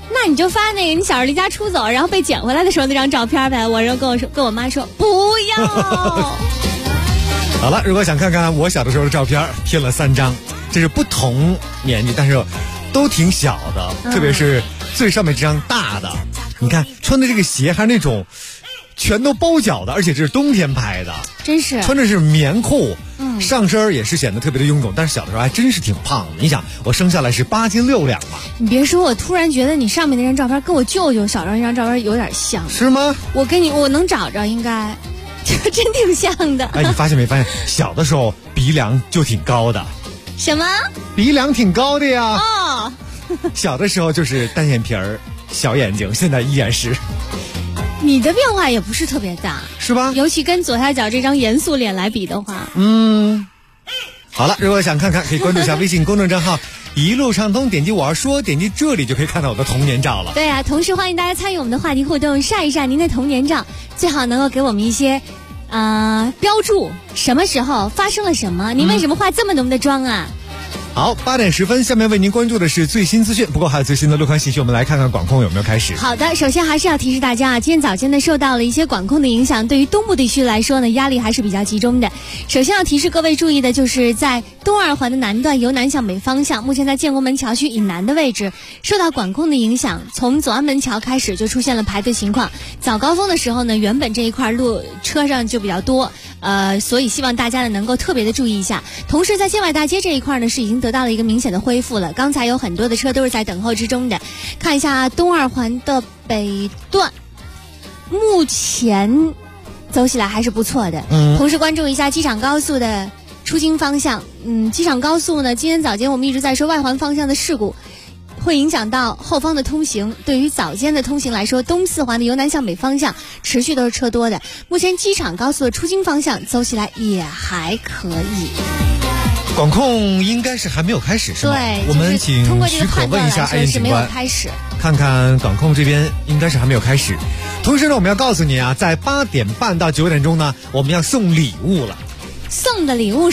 那你就发那个你小时候离家出走，然后被捡回来的时候那张照片呗。我跟我妈说不要。 好了，如果想看看我小的时候的照片，贴了3张，这是不同年纪，但是都挺小的，特别是最上面这张大的，你看穿的这个鞋还是那种全都包脚的，而且这是冬天拍的， 真是穿的是棉裤，上身也是显得特别的臃肿，但是小的时候还真是挺胖的。你想，我生下来是8斤6两嘛。 你别说，我突然觉得你上面那张照片跟我舅舅小时候那张照片有点像。 是吗？ 我能找着，应该就真挺像的。 哎，你发现没发现，小的时候鼻梁就挺高的。 什么？ 鼻梁挺高的呀。 哦。 小的时候就是单眼皮儿、小眼睛，现在依然是。 你的变化也不是特别大， 是吧？ 尤其跟左下角这张严肃脸来比的话， 好了，如果想看看，可以关注一下微信公众账号“一路畅通”，点击我要说，点击这里就可以看到我的童年照了。 对啊，同时欢迎大家参与我们的话题互动，晒一晒您的童年照，最好能够给我们一些标注，什么时候发生了什么，您为什么化这么浓的妆啊？ 好，8点10分，下面为您关注的是最新资讯。不过还有最新的路况信息，我们来看看管控有没有开始。 好的，首先还是要提示大家啊，今天早间呢受到了一些管控的影响，对于东部地区来说呢，压力还是比较集中的。首先要提示各位注意的就是在东二环的南段由南向北方向，目前在建国门桥区以南的位置受到管控的影响，从左安门桥开始就出现了排队情况。早高峰的时候呢，原本这一块路车上就比较多，所以希望大家呢能够特别的注意一下。同时在建外大街这一块呢是已经得到了一个明显的恢复了，刚才有很多的车都是在等候之中的。看一下东二环的北段，目前走起来还是不错的。同时关注一下机场高速的出京方向。机场高速呢，今天早间我们一直在说外环方向的事故会影响到后方的通行，对于早间的通行来说，东4环的由南向北方向持续都是车多的。目前机场高速的出京方向走起来也还可以。 管控应该是还没有开始，是吗？ 对， 我们请许可问一下安检警官，看看管控这边应该是还没有开始。同时呢，我们要告诉你啊，在8点半到9点钟呢，我们要送礼物了。 送的礼物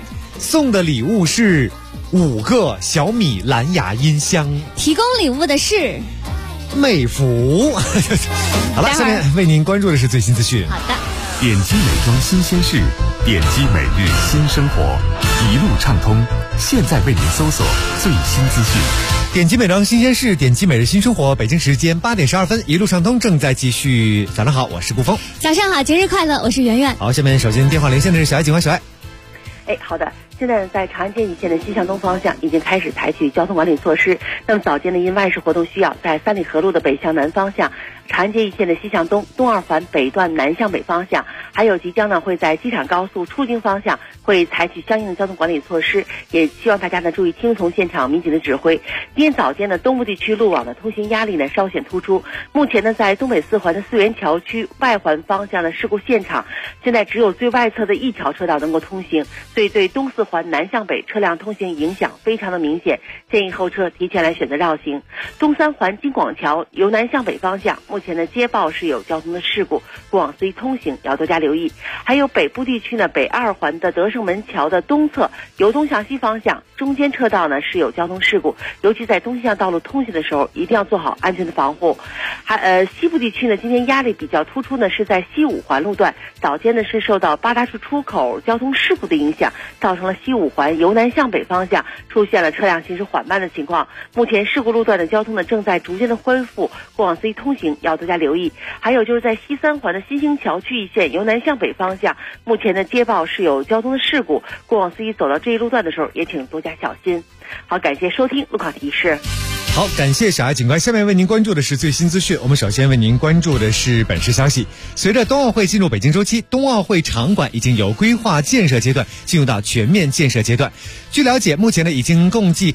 是 5个小米蓝牙音箱， 提供礼物的是美孚。好了，下面为您关注的是最新资讯。 好的。 点击美妆新鲜事，点击每日新生活，一路畅通。现在为您搜索最新资讯。 点击美妆新鲜事，点击每日新生活。北京时间8点12分，一路畅通正在继续。早上好，我是顾峰。 早上好，节日快乐，我是圆圆。 好，下面首先电话连线的是小爱警官，小爱。 好的。现在在长安街一线的西向东方向已经开始采取交通管理措施。那么早间呢，因外事活动需要，在三里河路的北向南方向、长安街一线的西向东、东二环北段南向北方向，还有即将呢会在机场高速出京方向会采取相应的交通管理措施。也希望大家呢注意听从现场民警的指挥。今天早间呢，东部地区路网的通行压力呢稍显突出。目前呢，在东北4环的四元桥区外环方向的事故现场，现在只有最外侧的一条车道能够通行，所以对东4环南向北车辆通行影响非常的明显，建议后车提前来选择绕行。东3环京广桥由南向北方向，目前的接报是有交通的事故，过往司机通行要多加留意。还有北部地区呢，北2环的德胜门桥的东侧由东向西方向，中间车道呢是有交通事故，尤其在东西向道路通行的时候，一定要做好安全的防护。西部地区呢，今天压力比较突出呢，是在西5环路段，早间呢是受到八大处出口交通事故的影响，造成了西5环由南向北方向出现了车辆行驶缓慢的情况。目前事故路段的交通呢正在逐渐的恢复，过往司机通行要多加留意。还有就是在西3环的新兴桥区一线由南向北方向，目前的接报是有交通的事故，过往司机走到这一路段的时候也请多加小心。好，感谢收听路况提示。 好，感谢小爱警官。下面为您关注的是最新资讯。我们首先为您关注的是本市消息。随着冬奥会进入北京周期，冬奥会场馆已经由规划建设阶段进入到全面建设阶段。据了解，目前呢已经共计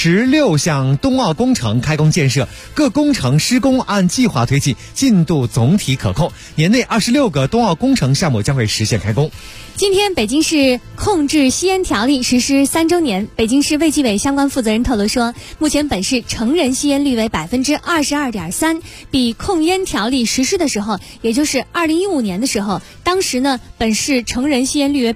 16项冬奥工程开工建设，各工程施工按计划推进，进度总体可控。年内26个冬奥工程项目将会实现开工。 今天北京市控制吸烟条例实施3周年，北京市卫计委相关负责人透露说，目前本市城成人吸烟率为22.3%，比控烟条例实施的时候，也就是2015年的时候，当时呢本市成人吸烟率为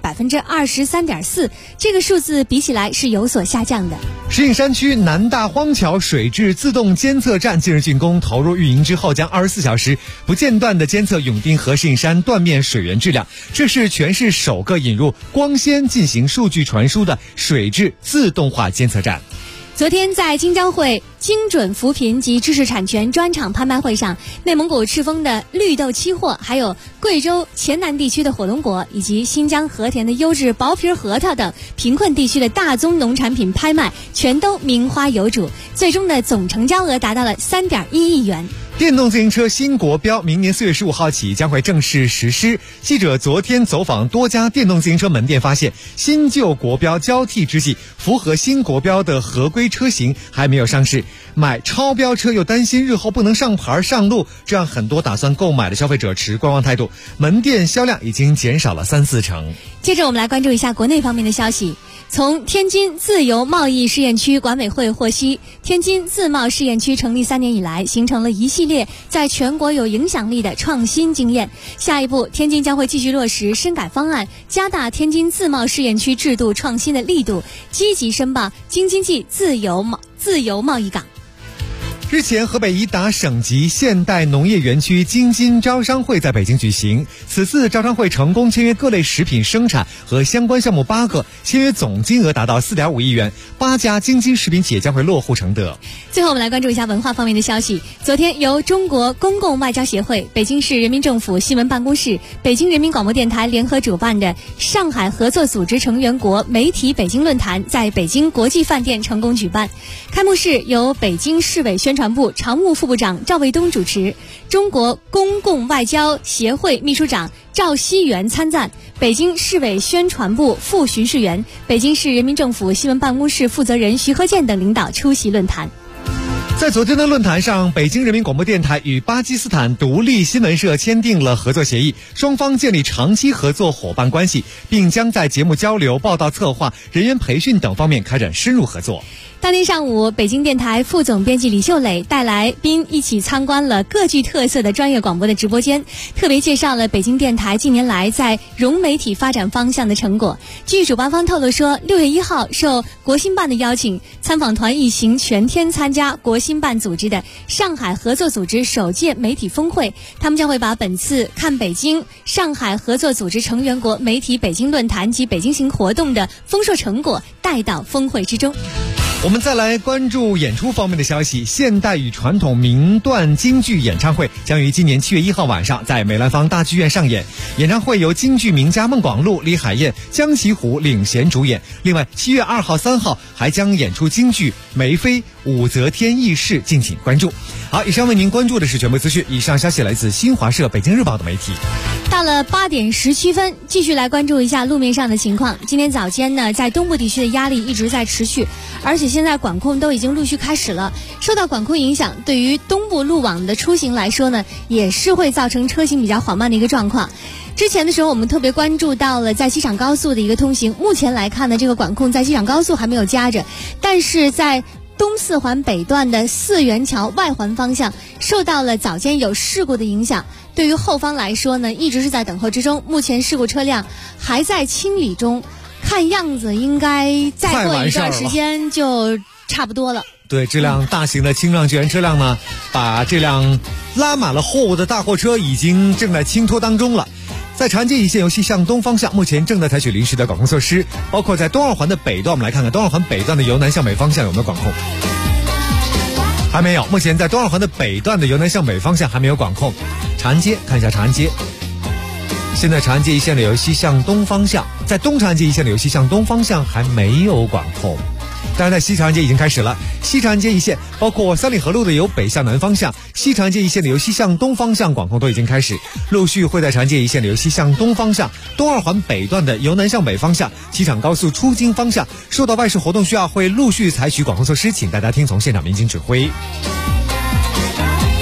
23.4%，这个数字比起来是有所下降的。 石景山区南大荒桥水质自动监测站近日竣工，投入运营之后将24小时不间断地监测永定河石景山断面水源质量，这是全市首个引入光纤进行数据传输的水质自动化监测站。 昨天在金交会精准扶贫及知识产权专场拍卖会上，内蒙古赤峰的绿豆期货，还有贵州黔南地区的火龙果，以及新疆和田的优质薄皮核桃等贫困地区的大宗农产品拍卖全都名花有主，最终的总成交额达到了3.1亿元。 电动自行车新国标明年4月15号起将会正式实施。记者昨天走访多家电动自行车门店，发现新旧国标交替之际，符合新国标的合规车型还没有上市，买超标车又担心日后不能上牌上路，这让很多打算购买的消费者持观望态度，门店销量已经减少了3-4成。 接着我们来关注一下国内方面的消息。从天津自由贸易试验区管委会获悉，天津自贸试验区成立3年以来，形成了一系列在全国有影响力的创新经验。下一步，天津将会继续落实深改方案，加大天津自贸试验区制度创新的力度，积极申报京津冀自由贸易港。 日前，河北宜达省级现代农业园区京津招商会在北京举行。此次招商会成功签约各类食品生产和相关项目8个，签约总金额达到4.5亿元，8家京津食品企业将会落户承德。 最后我们来关注一下文化方面的消息。昨天由中国公共外交协会、北京市人民政府新闻办公室、北京人民广播电台联合主办的上海合作组织成员国媒体北京论坛在北京国际饭店成功举办。开幕式由北京市委宣传部常务副部长赵卫东主持，中国公共外交协会秘书长赵熙元参赞，北京市委宣传部副巡视员、北京市人民政府新闻办公室负责人徐和建等领导出席论坛。 在昨天的论坛上，北京人民广播电台与巴基斯坦独立新闻社签订了合作协议，双方建立长期合作伙伴关系，并将在节目交流、报道策划、人员培训等方面开展深入合作。 当天上午，北京电台副总编辑李秀磊带来宾一起参观了各具特色的专业广播的直播间，特别介绍了北京电台近年来在融媒体发展方向的成果。据主办方透露说，6月1号受国新办的邀请，参访团一行全天参加国新办组织的上海合作组织首届媒体峰会，他们将会把本次看北京上海合作组织成员国媒体北京论坛及北京行活动的丰硕成果带到峰会之中。 我们再来关注演出方面的消息。现代与传统名段京剧演唱会将于今年7月1号晚上在梅兰芳大剧院上演。演唱会由京剧名家孟广禄、李海燕、江其虎领衔主演。另外7月2号、3号还将演出京剧梅妃、武则天轶事，敬请关注。好，以上为您关注的是全部资讯。以上消息来自新华社、北京日报的媒体。 到了8点17分，继续来关注一下路面上的情况。今天早间呢，在东部地区的压力一直在持续，而且现在管控都已经陆续开始了。受到管控影响，对于东部路网的出行来说呢，也是会造成车行比较缓慢的一个状况。之前的时候我们特别关注到了在机场高速的一个通行，目前来看呢，这个管控在机场高速还没有加着，但是在东四环北段的4元桥外环方向受到了早间有事故的影响，对于后方来说呢，一直是在等候之中，目前事故车辆还在清理中，看样子应该再过一段时间就差不多了。 对，这辆大型的清障救援车辆呢，把这辆拉满了货物的大货车已经正在清拖当中了。在长安街一线由西向东方向，目前正在采取临时的管控措施，包括在东二环的北段，我们来看看东二环北段的由南向北方向有没有管控。还没有，目前在东二环的北段的由南向北方向还没有管控。长安街，看一下长安街，现在长安街一线的由西向东方向，在东长安街一线的由西向东方向还没有管控。当然在西长安街已经开始了，西长安街一线包括三里河路的由北向南方向，西长安街一线的由西向东方向管控都已经开始，陆续会在长安街一线的由西向东方向，东二环北段的由南向北方向，机场高速出京方向受到外事活动需要会陆续采取管控措施，请大家听从现场民警指挥。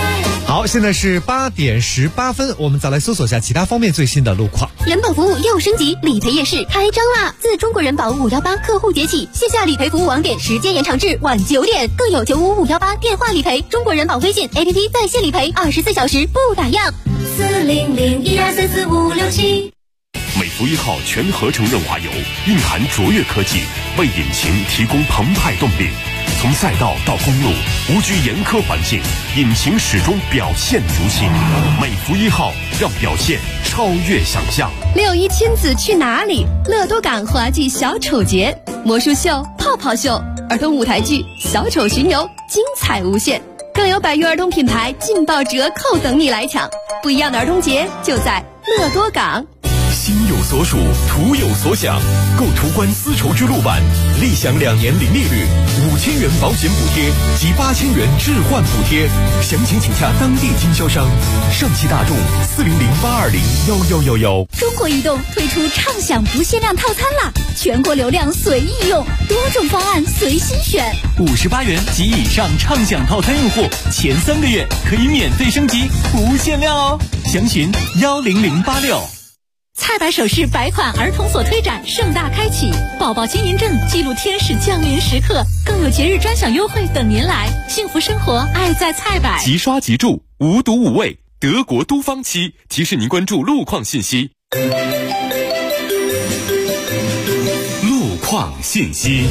好，现在是8点18分，我们再来搜索一下其他方面最新的路况。 人保服务又升级，理赔夜市开张啦！自中国人保518客户节起，线下理赔服务网点时间延长至晚9点，更有95518电话理赔，中国人保微信 APP 在线理赔，24小时不打烊。40012445567。 美孚1号全合成润滑油蕴含卓越科技，为引擎提供澎湃动力。从赛道到公路，无拘严苛环境，引擎始终表现如新。美孚1号让表现超越想象。 6·1亲子去哪里？乐多港滑稽小丑节、魔术秀、泡泡秀、儿童舞台剧、小丑巡游，精彩无限。更有百余儿童品牌劲爆折扣等你来抢。不一样的儿童节就在乐多港。 心有所属，图有所想。购途观丝绸之路版，立享2年零利率，5000元保险补贴及8000元置换补贴。详情请洽当地经销商。上汽大众40082011111。 中国移动推出畅享不限量套餐啦，全国流量随意用，多种方案随心选。 58元及以上畅享套餐用户，前3个月可以免费升级，不限量哦。详询10086。 菜百首饰百款儿童所推展盛大开启，宝宝金银证记录天使降临时刻，更有节日专享优惠等您来，幸福生活爱在菜百。 即刷即住，无毒无味，德国都芳漆提示您关注路况信息。 路况信息。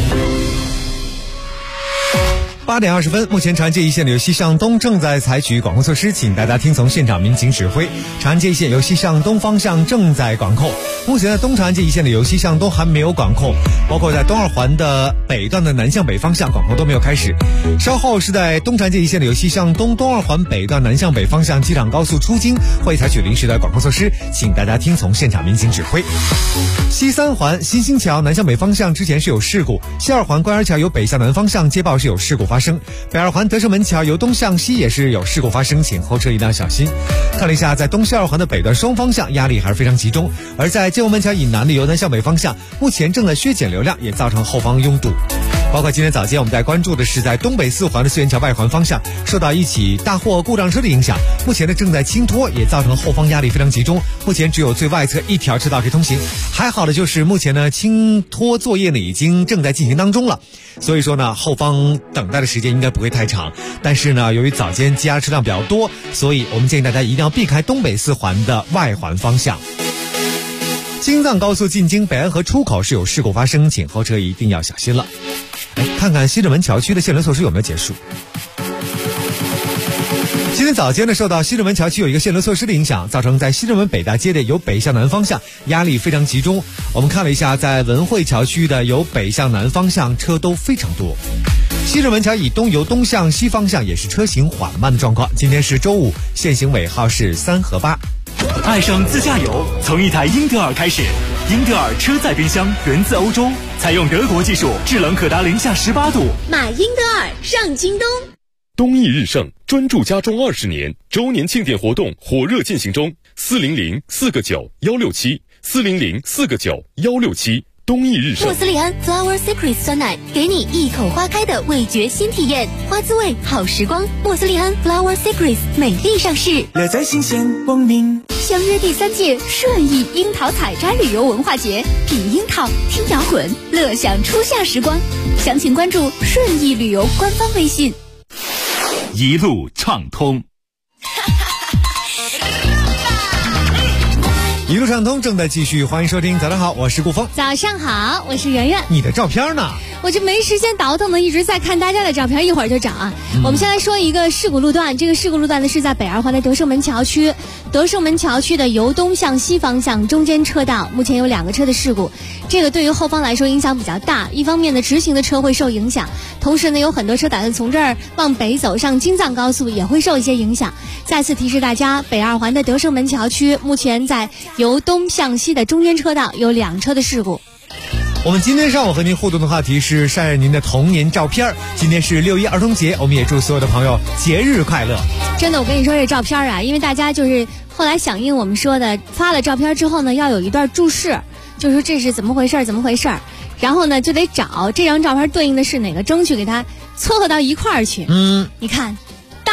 8点20分，目前长安街一线的由西向东正在采取管控措施，请大家听从现场民警指挥。长安街一线由西向东方向正在管控，目前的东长安街一线的由西向东还没有管控，包括在东二环的北段的南向北方向管控都没有开始。稍后是在东长安街一线的由西向东东二环北段南向北方向机场高速出京会采取临时的管控措施，请大家听从现场民警指挥。西3环新兴桥南向北方向之前是有事故，西2环官园桥由北向南方向接报是有事故发生，北2环德胜门桥由东向西也是有事故发生，请后车一定要小心。看了一下，在东西2环的北段双方向压力还是非常集中，而在建国门桥以南的由南向北方向目前正在削减流量，也造成后方拥堵。包括今天早间我们在关注的是在东北4环的四元桥外环方向受到一起大货故障车的影响，目前呢正在清拖，也造成后方压力非常集中，目前只有最外侧一条车道可以通行。还好的就是目前呢清拖作业呢已经正在进行当中了，所以说呢后方等待的时间应该不会太长，但是呢由于早间积压车辆比较多，所以我们建议大家一定要避开东北4环的外环方向。京藏高速进京北安河出口是有事故发生，请后车一定要小心了。看看西直门桥区的限流措施有没有结束。今天早间呢，受到西直门桥区有一个限流措施的影响，造成在西直门北大街的由北向南方向压力非常集中。我们看了一下，在文汇桥区的由北向南方向车都非常多。西直门桥以东由东向西方向也是车行缓慢的状况。今天是周五，限行尾号是3和8。 爱上自驾游，从一台英德尔开始。英德尔车载冰箱源自欧洲，采用德国技术，制冷可达-18度。 买英德尔上京东。 东义日盛专注家装20年周年庆典活动火热进行中，400-4个9-167，400-4个9-167。东义日盛。 莫斯利安 Flower Secret 酸奶，给你一口花开的味觉新体验，花滋味好时光。莫斯利安 Flower Secret 美丽上市， 乐在新鲜光明。 相约第3届顺义樱桃采摘旅游文化节，品樱桃，听摇滚，乐享初夏时光。详情关注顺义旅游官方微信。 一路畅通。 一路畅通正在继续，欢迎收听。早上好，我是顾峰。 早上好，我是圆圆。 你的照片呢？ 我这没时间倒腾呢，一直在看大家的照片，一会儿就找啊。我们先来说一个事故路段，这个事故路段呢是在北2环的德胜门桥区，德胜门桥区的由东向西方向中间车道，目前有2个车的事故，这个对于后方来说影响比较大。一方面呢，直行的车会受影响，同时呢，有很多车打算从这儿往北走上京藏高速，也会受一些影响。再次提示大家，北2环的德胜门桥区目前在由东向西的中间车道有2车的事故。 我们今天上午和您互动的话题是晒您的童年照片。今天是6·1儿童节，我们也祝所有的朋友节日快乐。 真的，我跟你说这照片啊，因为大家就是后来响应我们说的，发了照片之后呢，要有一段注释，就是说这是怎么回事，然后呢就得找这张照片对应的是哪个，争取给它撮合到一块儿去。你看，大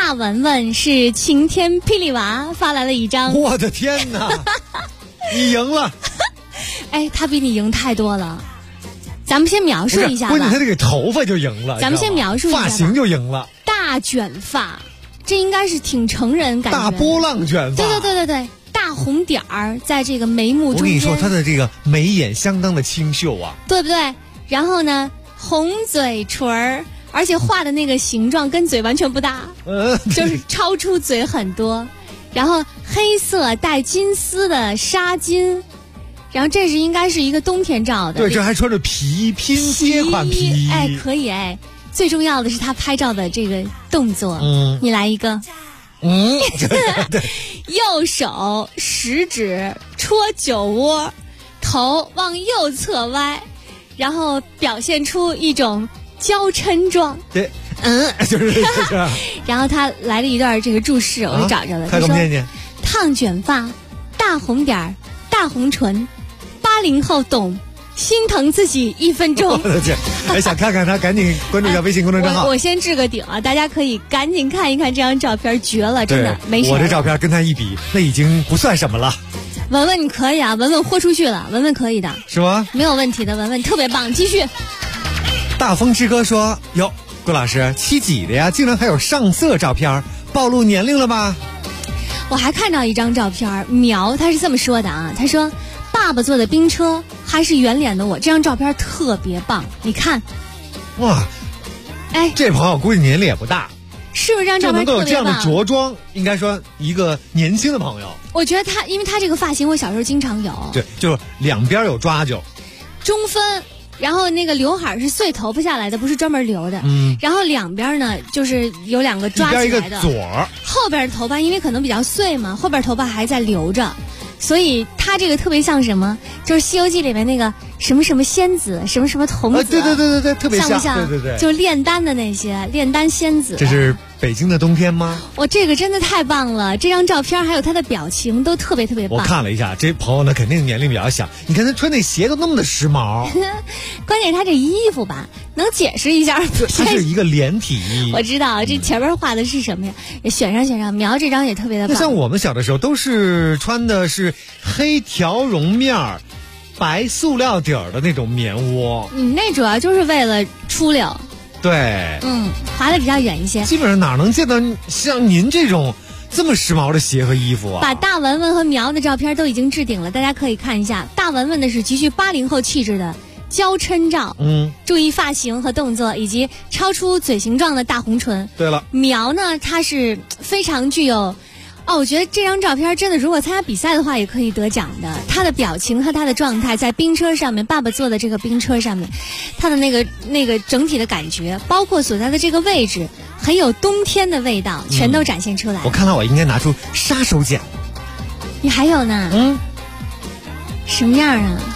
大文文是晴天霹雳娃发来了一张。 我的天哪，你赢了！ 哎，他比你赢太多了。咱们先描述一下吧。 关键他这个头发就赢了。 咱们先描述一下发型就赢了。 大卷发，这应该是挺成人感觉。 大波浪卷发。 对，大红点儿在这个眉目中间。 我跟你说，他的这个眉眼相当的清秀啊， 对不对？然后呢，红嘴唇儿，而且画的那个形状跟嘴完全不搭，就是超出嘴很多。然后黑色带金丝的纱巾，然后这是应该是一个冬天照的。 对，这还穿着皮拼接款皮衣。 哎，可以哎。最重要的是他拍照的这个动作，你来一个。 对， 右手食指戳酒窝，头往右侧歪，然后表现出一种娇嗔状。 对，就是这个。 然后他来了一段这个注释，我就找着了。 他说： 烫卷发，大红点儿，大红唇，80后懂。心疼自己1分钟。 我的天！哎，想看看他，赶紧关注一下微信公众账号。 我先置个顶啊，大家可以赶紧看一看这张照片，绝了，真的没谁。 我这照片跟他一比，那已经不算什么了。 文文你可以啊，文文豁出去了，文文可以的， 是吗？ 没有问题的，文文特别棒，继续。 大风之歌说：哟，郭老师7几的呀，竟然还有上色照片，暴露年龄了吧？ 我还看到一张照片，苗他是这么说的啊，他说。爸爸坐的冰车还是圆脸的我，这张照片特别棒，你看， 哇， 哎， 这朋友估计年龄也不大， 是不是这张照片特别棒？就能够有这样的着装，应该说一个年轻的朋友。 我觉得他，因为他这个发型，我小时候经常有， 对，就是两边有抓揪， 中分，然后那个刘海是碎头发下来的，不是专门留的，然后两边呢就是有2个抓起来的， 一边一个左， 后边的头发因为可能比较碎嘛，后边头发还在留着。所以他这个特别像什么？就是《西游记》里面那个什么什么仙子，什么什么童子， 对，特别像， 不像？ 对， 就炼丹的那些炼丹仙子。 这是北京的冬天吗？ 我这个真的太棒了，这张照片还有他的表情都特别棒。 我看了一下，这朋友呢肯定年龄比较小，你看他穿那鞋都那么的时髦。 关键是他这衣服吧，能解释一下？ 它是一个连体衣。 我知道这前面画的是什么呀？选上，苗这张也特别的棒。 那像我们小的时候都是穿的是黑条绒面儿。白塑料底儿的那种棉窝， 那主要就是为了出溜。 对， 滑的比较远一些。 基本上哪能见到像您这种这么时髦的鞋和衣服啊？ 把大文文和苗的照片都已经置顶了，大家可以看一下。大文文的是极具80后气质的娇嗔照，注意发型和动作，以及超出嘴形状的大红唇。 对了， 苗呢，它是非常具有。我觉得这张照片真的，如果参加比赛的话，也可以得奖的。他的表情和他的状态，在冰车上面，爸爸坐的这个冰车上面，他的那个整体的感觉，包括所在的这个位置，很有冬天的味道，全都展现出来。 我看来我应该拿出杀手锏。 你还有呢？什么样啊？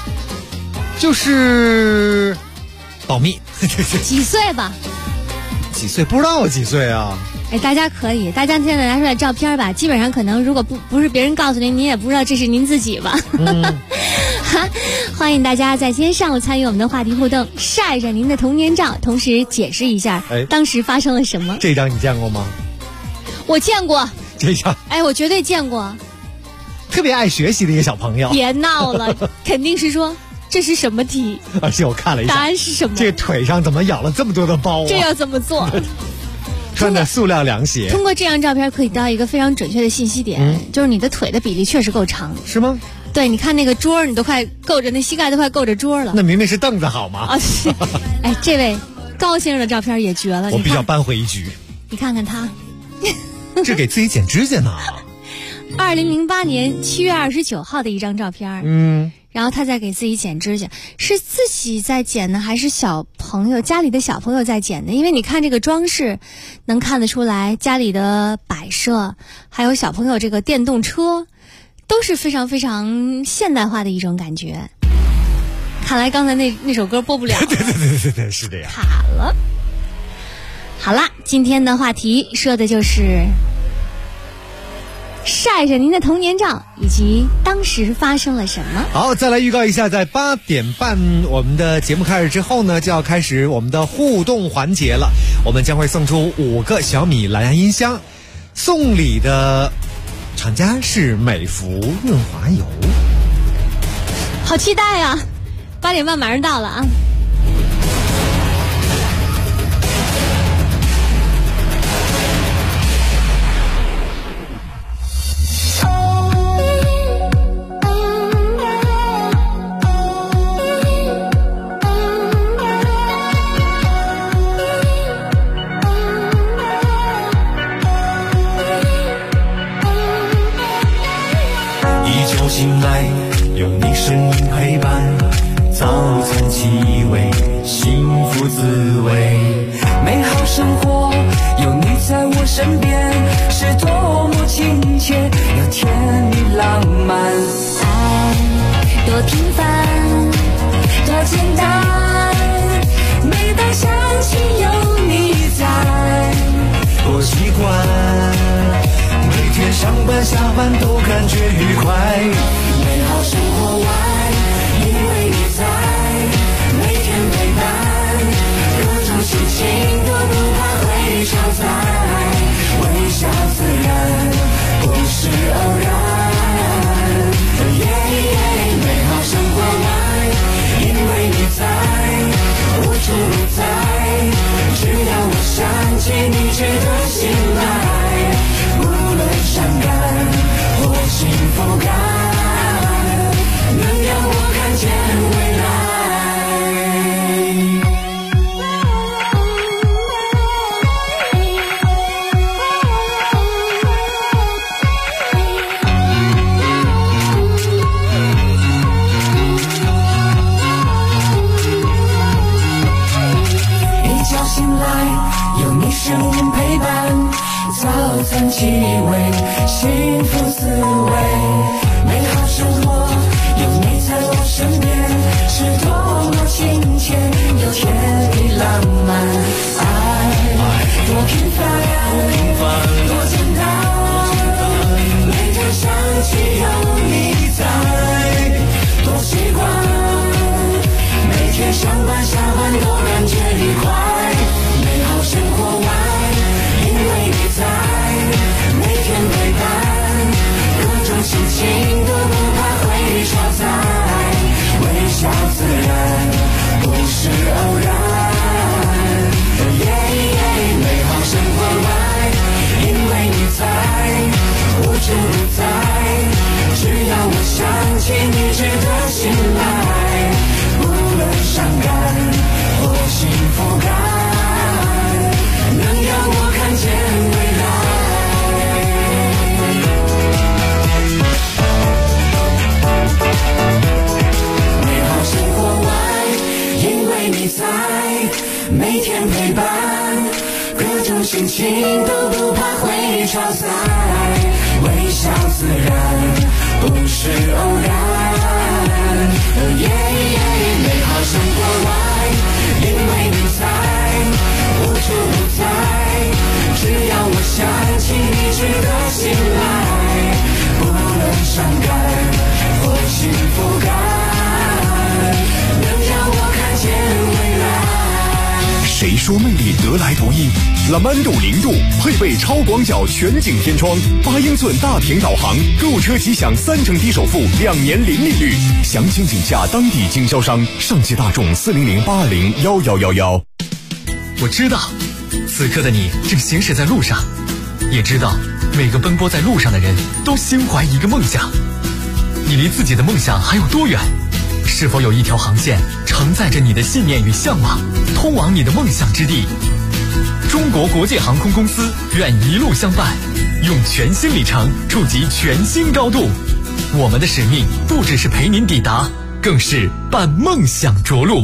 就是保密。 几岁吧？ 几岁？不知道我几岁啊。 哎，大家现在拿出来照片吧，基本上可能如果不是别人告诉您，您也不知道这是您自己吧。欢迎大家在今天上午参与我们的话题互动，晒着您的童年照，同时解释一下当时发生了什么。 这张你见过吗？ 我见过。 这张？ 哎，我绝对见过。 特别爱学习的一个小朋友。 别闹了，肯定是说这是什么题？ 而且我看了一下， 答案是什么？ 这腿上怎么咬了这么多的包啊？ 这要怎么做？ 穿的塑料凉鞋。 通过这张照片可以得到一个非常准确的信息点，就是你的腿的比例确实够长。 是吗？ 对，你看那个桌，你都快够着，那膝盖都快够着桌了。 那明明是凳子好吗？ 哎，这位高先生的照片也绝了。 我必须要扳回一局。 你看看他， 这给自己剪指甲呢。 2008年7月29号的一张照片。然后他在给自己剪指甲，是自己在剪呢，还是家里的小朋友在剪的？因为你看这个装饰，能看得出来家里的摆设，还有小朋友这个电动车，都是非常非常现代化的一种感觉。看来刚才那首歌播不了。 对，是这样。 卡了。好啦，今天的话题说的就是晒着您的童年照，以及当时发生了什么。 好，再来预告一下，在8点半我们的节目开始之后呢，就要开始我们的互动环节了。我们将会送出5个小米蓝牙音箱， 送礼的厂家是美孚润滑油。 好期待啊！8点半马上到了啊！ 醒来有你声音陪伴，早餐气味，幸福滋味，美好生活有你在我身边，是多么亲切又甜蜜浪漫。 爱多平凡多简单，每当想起有你在， 多习惯每天上班下班都感觉愉快，美好生活外因为你在，每天陪伴，各种事情都不怕会超载，微笑自然不是偶然，美好生活外因为你在，无处不在，只要我想起你值得信赖，无论伤感或幸福感，能让我看见未来。一觉醒来，有你声音陪伴，早餐气味，幸福滋味，美好生活有你在我身边，是多么亲切又甜蜜浪漫。爱多平凡多简单，每天想起有你在，多习惯，每天上班下班都感觉愉快，美好生活外因为你在，每天陪伴，各种心情都不怕会超载，微笑自然不是偶然，美好生活外因为你在，无处不在，只要我想起你值得信赖，无论伤感或幸福感，能让我看见未来。美好生活外因为你在，每天陪伴，各种心情都不怕会超载，微笑自然不是偶然，美好生活外因为你在，无处不在，只要我想起你值得信赖，无论伤感或幸福感，能让我看见未来。 谁说魅力得来独一？拉曼度零度配备超广角全景天窗，8英寸大屏导航，购车即享3成低首付，2年零利率。详情请洽当地经销商，上汽大众400-820-1111。 我知道，此刻的你正行驶在路上，也知道每个奔波在路上的人都心怀一个梦想。你离自己的梦想还有多远？是否有一条航线承载着你的信念与向往，通往你的梦想之地？中国国际航空公司愿一路相伴，用全新里程触及全新高度。我们的使命不只是陪您抵达，更是伴梦想着陆。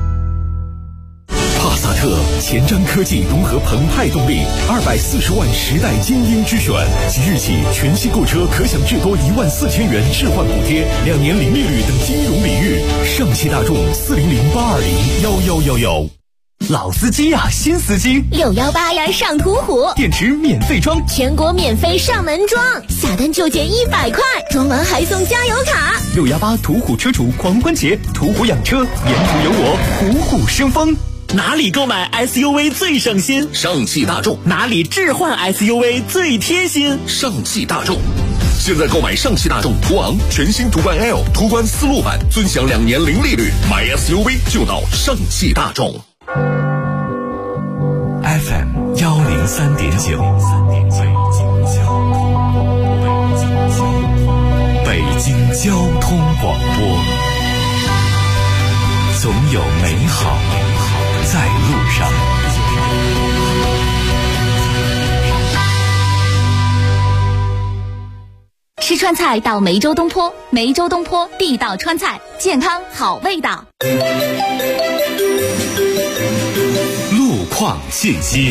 帕萨特前瞻科技融合澎湃动力，240万时代精英之选。即日起，全新购车可享至多14000元置换补贴，2年零利率等金融礼遇。上汽大众400-820-1111。 老司机呀，新司机 618呀，上途虎， 电池免费装， 全国免费上门装，下单就减100块，装完还送加油卡。 618途虎车主狂欢节，途虎养车，沿途有我，虎虎生风。 哪里购买 SUV 最省心？ 上汽大众。 哪里置换 SUV 最贴心？ 上汽大众。现在购买上汽大众途昂全新途观 L、途观思路版，尊享2年零利率，买 SUV 就到上汽大众。 FM 103.9，北京交通广播，总有美好在路上。 吃川菜到梅州东坡，梅州东坡地道川菜，健康好味道。 路况信息。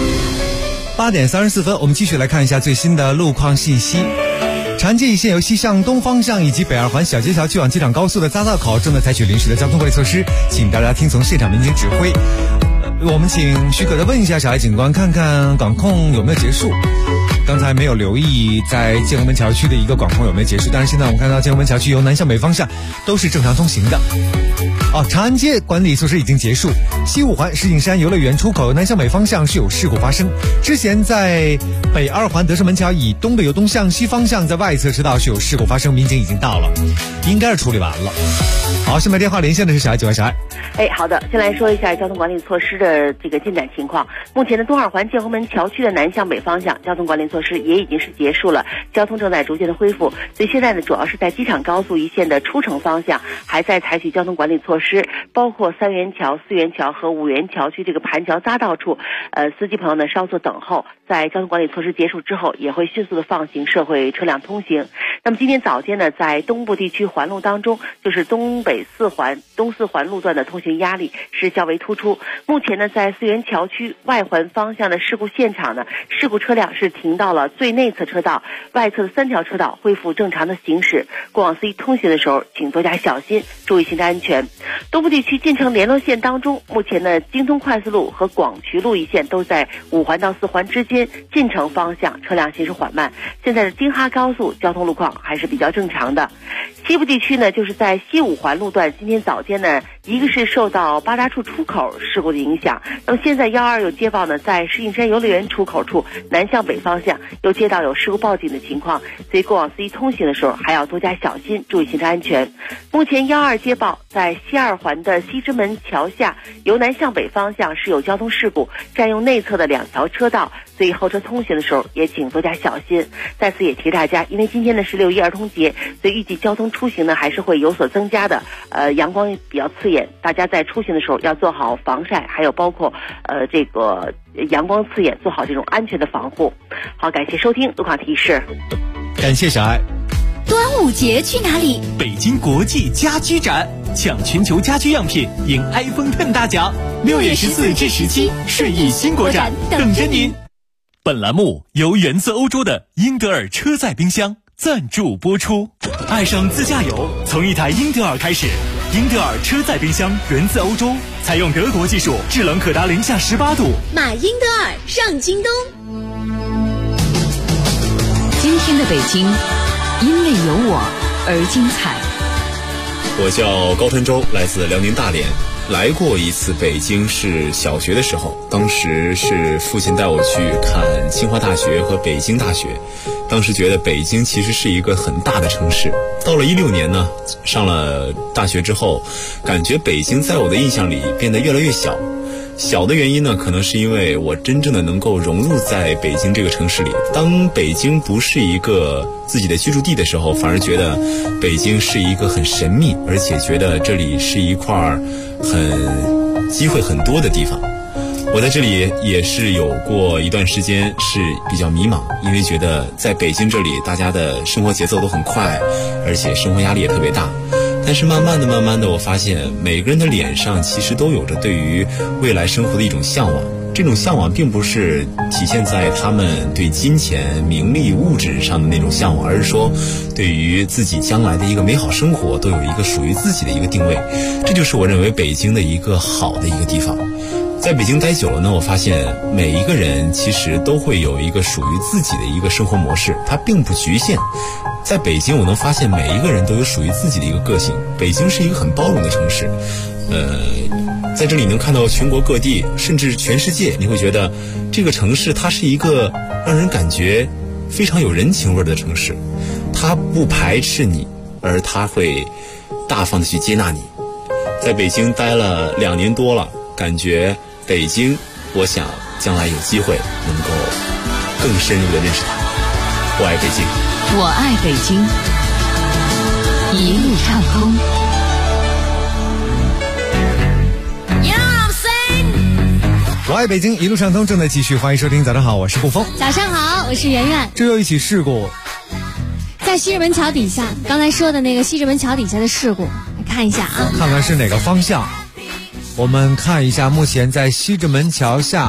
8点34分，我们继续来看一下最新的路况信息。长安街一线由西向东方向以及北二环小街桥去往机场高速的匝道口正在采取临时的交通管理措施，请大家听从现场民警指挥。我们请许可的问一下小爱警官，看看管控有没有结束。刚才没有留意在建国门桥区的一个管控有没有结束，但是现在我们看到建国门桥区由南向北方向都是正常通行的。长安街管理措施已经结束，西五环石景山游乐园出口南向北方向是有事故发生，之前在北二环德胜门桥以东的由东向西方向在外侧车道是有事故发生，民警已经到了，应该是处理完了。好，下面电话连线的是小爱，小爱。 好的，先来说一下交通管理措施的这个进展情况。目前的东二环建国门桥区的南向北方向交通管理措施也已经是结束了，交通正在逐渐的恢复。所以现在呢，主要是在机场高速一线的出城方向还在采取交通管理措施，包括3元桥、4元桥和5元桥区这个盘桥匝道处，司机朋友呢稍作等候，在交通管理措施结束之后，也会迅速的放行社会车辆通行。那么今天早间呢，在东部地区环路当中，就是东四环路段的通行压力是较为突出。目前呢，在4元桥区外环方向的事故现场呢，事故车辆是停到了最内侧车道，外侧的3条车道恢复正常的行驶。过往司机通行的时候，请多加小心，注意行车安全。东部地区进城联络线当中，目前呢，京通快速路和广渠路一线都在5环到4环之间，进城方向车辆行驶缓慢。现在的京哈高速交通路况还是比较正常的。西部地区呢，就是在西5环路段，今天早间呢，一个是受到八达处出口事故的影响，那么现在122又接报呢，在石景山游乐园出口处南向北方向又接到有事故报警的情况，所以过往司机通行的时候还要多加小心，注意行车安全。目前122接报，在西2环的西直门桥下由南向北方向是有交通事故，占用内侧的2条车道，所以后车通行的时候也请多加小心。在此也提大家，因为今天呢是6一儿童节，所以预计交通出行呢还是会有所增加的，阳光也比较刺眼，大家在出行的时候要做好防晒，还有包括这个阳光刺眼，做好这种安全的防护。好，感谢收听路况提示。 感谢小爱。 端午节去哪里？ 北京国际家居展，抢全球家居样品，赢 iPhone X 大奖。6月14至17，顺义新国展等着您。本栏目由源自欧洲的英德尔车载冰箱赞助播出。爱上自驾游，从一台英德尔开始。英德尔车载冰箱源自欧洲，采用德国技术，制冷可达-18度。 买英德尔上京东。 今天的北京，因为有我而精彩。 我叫高团洲，来自辽宁大连。来过一次北京是小学的时候，当时是父亲带我去看清华大学和北京大学。当时觉得北京其实是一个很大的城市。到了16年呢，上了大学之后，感觉北京在我的印象里变得越来越小。小的原因呢，可能是因为我真正的能够融入在北京这个城市里。当北京不是一个自己的居住地的时候，反而觉得北京是一个很神秘，而且觉得这里是一块机会很多的地方。我在这里也是有过一段时间是比较迷茫，因为觉得在北京这里大家的生活节奏都很快，而且生活压力也特别大。但是慢慢的我发现每个人的脸上其实都有着对于未来生活的一种向往。这种向往并不是体现在他们对金钱、名利、物质上的那种向往，而是说对于自己将来的一个美好生活都有一个属于自己的一个定位。这就是我认为北京的一个好的一个地方。在北京待久了呢，我发现每一个人其实都会有一个属于自己的一个生活模式，它并不局限。在北京我能发现每一个人都有属于自己的一个个性。北京是一个很包容的城市， 在这里能看到全国各地，甚至全世界，你会觉得这个城市它是一个让人感觉非常有人情味的城市，它不排斥你，而它会大方的去接纳你。在北京待了2年多了，感觉北京，我想将来有机会能够更深入的认识它。我爱北京， 我爱北京，一路畅通。 我爱北京，一路畅通正在继续，欢迎收听。早上好，我是顾峰。 早上好，我是圆圆。 这又一起事故， 在西直门桥底下，刚才说的那个西直门桥底下的事故，来看一下啊， 看看是哪个方向。我们看一下，目前在西直门桥下，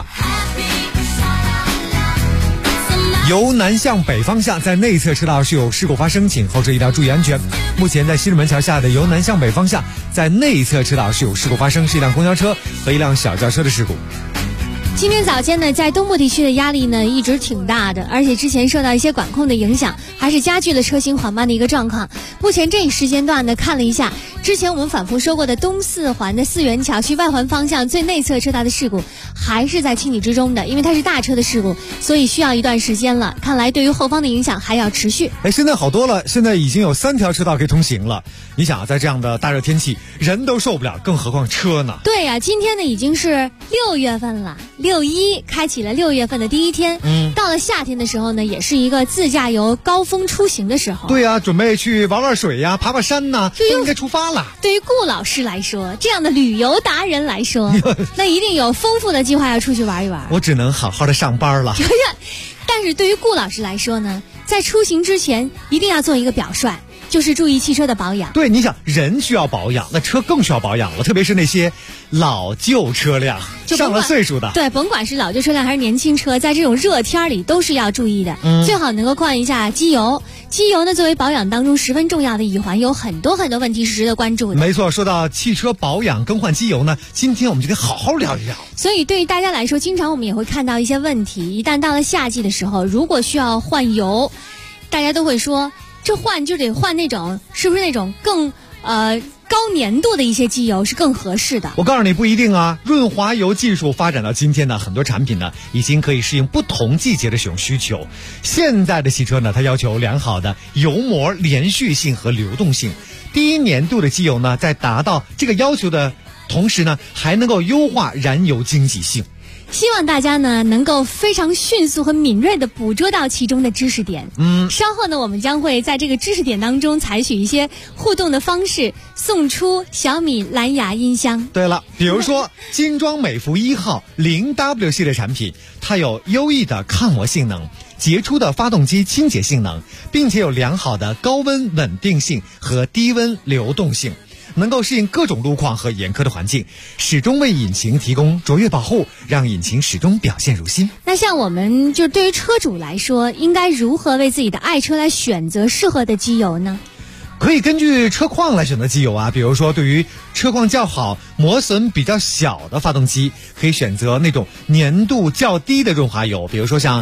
由南向北方向，在内侧车道是有事故发生，请后车一定要注意安全。目前在西直门桥下的由南向北方向，在内侧车道是有事故发生，是一辆公交车和一辆小轿车的事故。 今天早间呢，在东部地区的压力呢一直挺大的，而且之前受到一些管控的影响，还是加剧了车行缓慢的一个状况。目前这一时间段呢，看了一下之前我们反复说过的东四环的四元桥去外环方向最内侧车道的事故，还是在清理之中的，因为它是大车的事故，所以需要一段时间了。看来对于后方的影响还要持续。 现在好多了，现在已经有3条车道可以通行了。你想啊，在这样的大热天气，人都受不了，更何况车呢？ 对呀，今天呢已经是6月份了，6·1开启了6月份的第一天。到了夏天的时候呢，也是一个自驾游高峰出行的时候。 对呀，准备去玩玩水呀，爬爬山呐，都应该出发了。 对于顾老师来说，这样的旅游达人来说，那一定有丰富的计划要出去玩一玩。 我只能好好的上班了。 但是对于顾老师来说呢，在出行之前一定要做一个表率，就是注意汽车的保养。 对，你想人需要保养，那车更需要保养了，特别是那些老旧车辆，上了岁数的。 对，甭管是老旧车辆还是年轻车，在这种热天里都是要注意的。最好能够换一下机油。机油呢，作为保养当中十分重要的一环，有很多很多问题是值得关注的。 没错，说到汽车保养更换机油呢，今天我们就得好好聊一聊。 所以对于大家来说，经常我们也会看到一些问题，一旦到了夏季的时候，如果需要换油，大家都会说这换就得换那种，是不是那种更高粘度的一些机油是更合适的？ 我告诉你不一定啊，润滑油技术发展到今天呢，很多产品呢已经可以适应不同季节的使用需求。现在的汽车呢，它要求良好的油膜连续性和流动性，低粘度的机油呢，在达到这个要求的同时呢，还能够优化燃油经济性。 希望大家呢能够非常迅速和敏锐地捕捉到其中的知识点。稍后呢，我们将会在这个知识点当中采取一些互动的方式，送出小米蓝牙音箱。 对了，比如说金装美孚1号 0W 系列产品，它有优异的抗磨性能，杰出的发动机清洁性能，并且有良好的高温稳定性和低温流动性，能够适应各种路况和严苛的环境，始终为引擎提供卓越保护，让引擎始终表现如新。 那像我们就对于车主来说，应该如何为自己的爱车来选择适合的机油呢？ 可以根据车况来选择机油啊，比如说对于车况较好、磨损比较小的发动机，可以选择那种粘度较低的润滑油，比如说像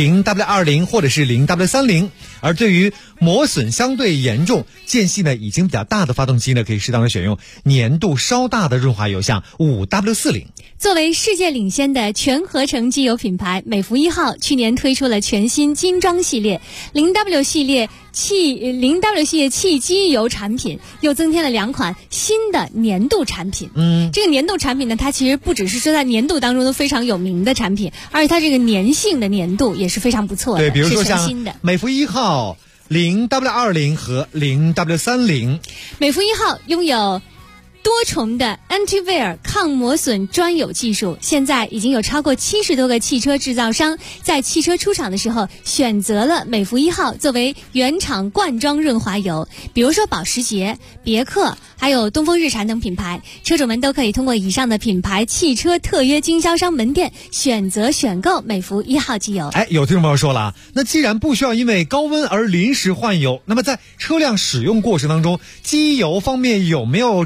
0W20 或者是 0W30。而对于磨损相对严重、间隙呢已经比较大的发动机呢，可以适当的选用粘度稍大的润滑油，像 5W40。 作为世界领先的全合成机油品牌，美孚1号去年推出了全新精装系列 0W 系列汽机油产品，又增添了2款新的粘度产品。这个粘度产品呢，它其实不只是说在粘度当中都非常有名的产品，而且它这个粘性的粘度也是非常不错的。 对，比如说像是全新的美孚1号 0W20 和 0W30。 美孚1号拥有多重的 anti-wear 抗磨损专有技术，现在已经有超过70多个汽车制造商在汽车出厂的时候选择了美孚1号作为原厂灌装润滑油，比如说保时捷、别克还有东风日产等品牌，车主们都可以通过以上的品牌汽车特约经销商门店选购美孚1号机油。 有听众朋友说了啊，那既然不需要因为高温而临时换油，那么在车辆使用过程当中，机油方面有没有值得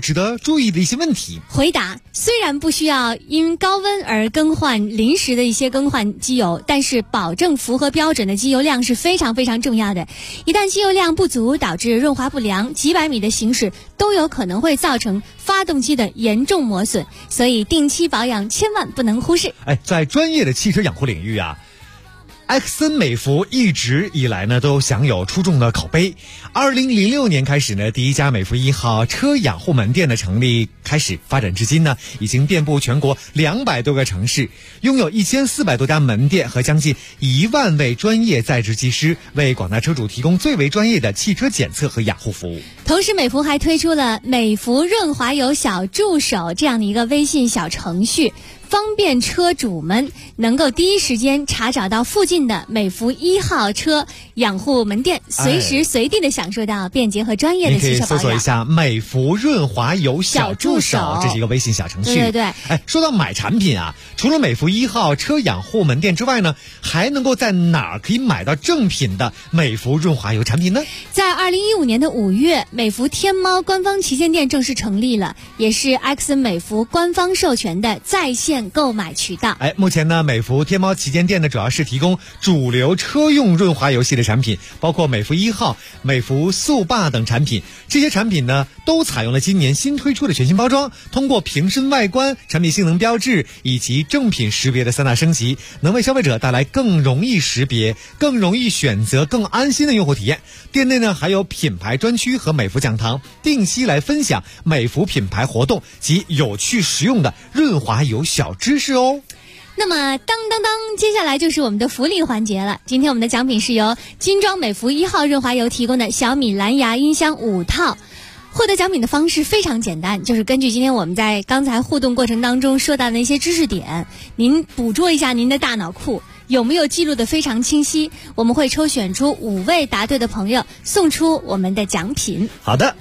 注意的一些问题？ 回答：虽然不需要因高温而更换临时的一些更换机油，但是保证符合标准的机油量是非常非常重要的。一旦机油量不足，导致润滑不良，几百米的行驶都有可能会造成发动机的严重磨损，所以定期保养千万不能忽视。 在专业的汽车养护领域啊，埃克森美孚一直以来呢都享有出众的口碑。2006年开始呢，第一家美孚1号车养护门店的成立开始发展至今呢，已经遍布全国200多个城市，拥有1400多家门店和将近1万位专业在职技师，为广大车主提供最为专业的汽车检测和养护服务。 同时，美孚还推出了美孚润滑油小助手这样的一个微信小程序，方便车主们能够第一时间查找到附近的美孚1号车养护门店，随时随地的享受到便捷和专业的汽车保养。 你可以搜索一下美孚润滑油小助手，这是一个微信小程序。 对。 说到买产品啊，除了美孚1号车养护门店之外呢，还能够在哪儿可以买到正品的美孚润滑油产品呢？ 在2015年的5月，美孚天猫官方旗舰店正式成立了，也是埃克森美孚官方授权的在线购买渠道。 目前呢，美孚天猫旗舰店呢主要是提供主流车用润滑油系列产品，包括美孚1号、美孚速霸等产品。这些产品呢都采用了今年新推出的全新包装，通过瓶身外观、产品性能标志以及正品识别的3大升级，能为消费者带来更容易识别、更容易选择、更安心的用户体验。店内呢还有品牌专区和美孚讲堂，定期来分享美孚品牌活动及有趣实用的润滑油小知识哦。 那么接下来就是我们的福利环节了。今天我们的奖品是由金装美孚1号润滑油提供的小米蓝牙音箱5套。获得奖品的方式非常简单，就是根据今天我们在刚才互动过程当中说到的那些知识点，您捕捉一下您的大脑库有没有记录的非常清晰，我们会抽选出5位答对的朋友，送出我们的奖品。 好的，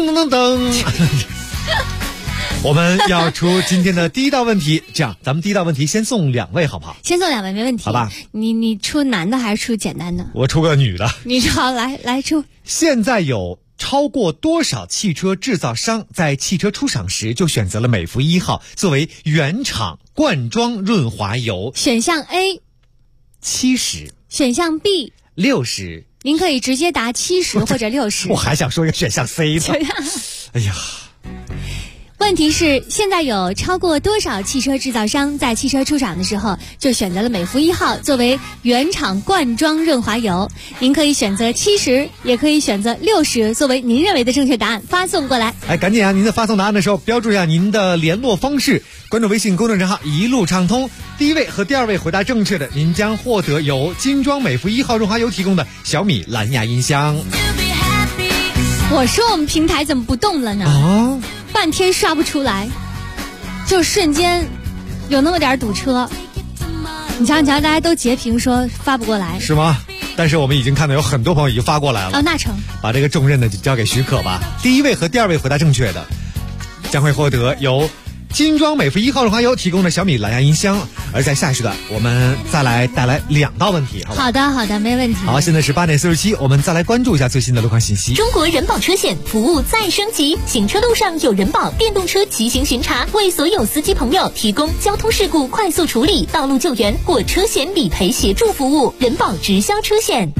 我们要出今天的第一道问题，这样咱们第一道问题先送2位好不好？ 先送2位没问题， 好吧？ 你出男的还是出简单的？ 我出个女的。 你好，来出。 现在有超过多少汽车制造商在汽车出厂时就选择了美孚1号作为原厂灌装润滑油？ 选项 A 70， 选项 B 60。 您可以直接答70或者60。 我还想说一个选项 C 呢。哎呀。 问题是，现在有超过多少汽车制造商在汽车出厂的时候就选择了美孚1号作为原厂灌装润滑油？您可以选择70，也可以选择60作为您认为的正确答案发送过来。 赶紧啊！您在发送答案的时候标注一下您的联络方式，关注微信公众账号一路畅通。第一位和第2位回答正确的，您将获得由金装美孚1号润滑油提供的小米蓝牙音箱。 我说我们平台怎么不动了呢？半天刷不出来，就瞬间有那么点堵车。你瞧，大家都截屏说发不过来， 是吗？但是我们已经看到有很多朋友已经发过来了。 那成， 把这个重任呢就交给许可吧。第一位和第2位回答正确的，将会获得由金装美孚1号润滑油提供的小米蓝牙音箱。而在下一时段，我们再来带来2道问题，好吧？ 好的，没问题。 好，现在是8点47，我们再来关注一下最新的路况信息。 中国人保车险服务再升级，行车路上有人保电动车骑行巡查，为所有司机朋友提供交通事故快速处理、道路救援或车险理赔协助服务。人保直销车险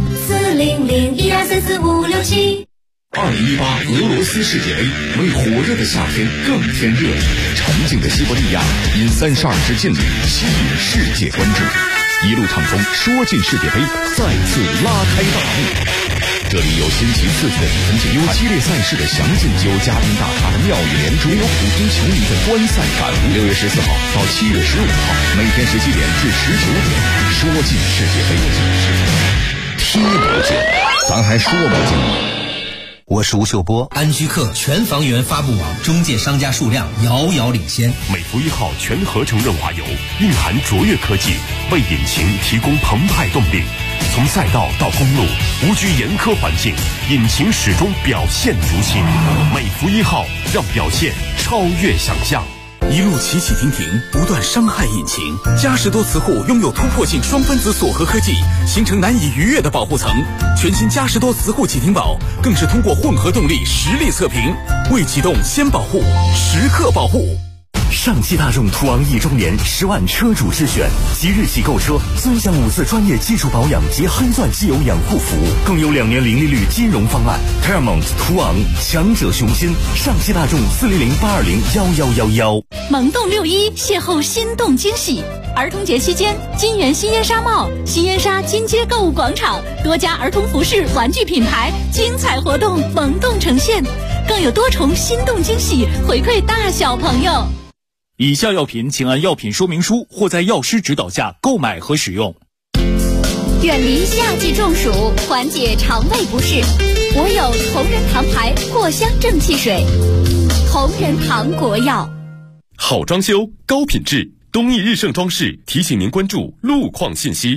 40012344567。 2018俄罗斯世界杯为火热的夏天更添热情，沉静的西伯利亚因32支劲旅吸引世界关注，一路畅通说进世界杯再次拉开大幕。这里有新奇刺激的比分解，有激烈赛事的详尽，有嘉宾大咖的妙语连珠，有普通球迷的观赛感悟。6月14号到7月15号，每天17点至19点，说进世界杯，踢不进，咱还说不进。 我是吴秀波。 安居客全房源发布网中介商家数量遥遥领先。 美孚1号全合成润滑油蕴含卓越科技，为引擎提供澎湃动力。从赛道到公路，无惧严苛环境，引擎始终表现如新。美孚1号让表现超越想象。 一路起起停停，不断伤害引擎。嘉实多磁护拥有突破性双分子锁合科技，形成难以逾越的保护层。全新嘉实多磁护启停宝更是通过混合动力实力测评，未启动先保护，时刻保护。 上汽大众途昂1周年10万车主之选，即日起购车尊享5次专业技术保养及黑钻机油养护服务，更有2年零利率金融方案。Paramount 途昂，强者雄心。上汽大众400-820-1111。 萌动6·1，邂逅心动惊喜。儿童节期间，金源新烟纱帽、新烟纱金街购物广场多家儿童服饰、玩具品牌精彩活动萌动呈现，更有多重心动惊喜回馈大小朋友。 以下药品请按药品说明书或在药师指导下购买和使用。 远离夏季中暑，缓解肠胃不适，我有同仁堂牌藿香正气水。同仁堂国药。 好装修，高品质，东益日盛装饰提醒您关注路况信息。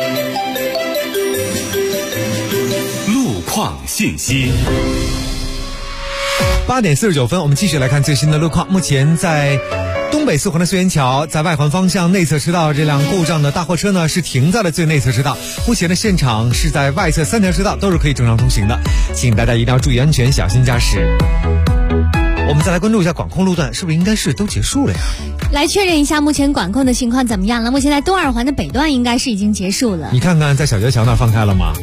路况信息。 8点49分，我们继续来看最新的路况。目前在东北4环的淬源桥，在外环方向内侧车道，这辆故障的大货车呢是停在了最内侧车道。目前的现场是在外侧3条车道都是可以正常通行的，请大家一定要注意安全，小心驾驶。我们再来关注一下管控路段，是不是应该是都结束了呀？ 来确认一下目前管控的情况怎么样了？目前在东二环的北段应该是已经结束了。 你看看在小街桥那儿放开了吗？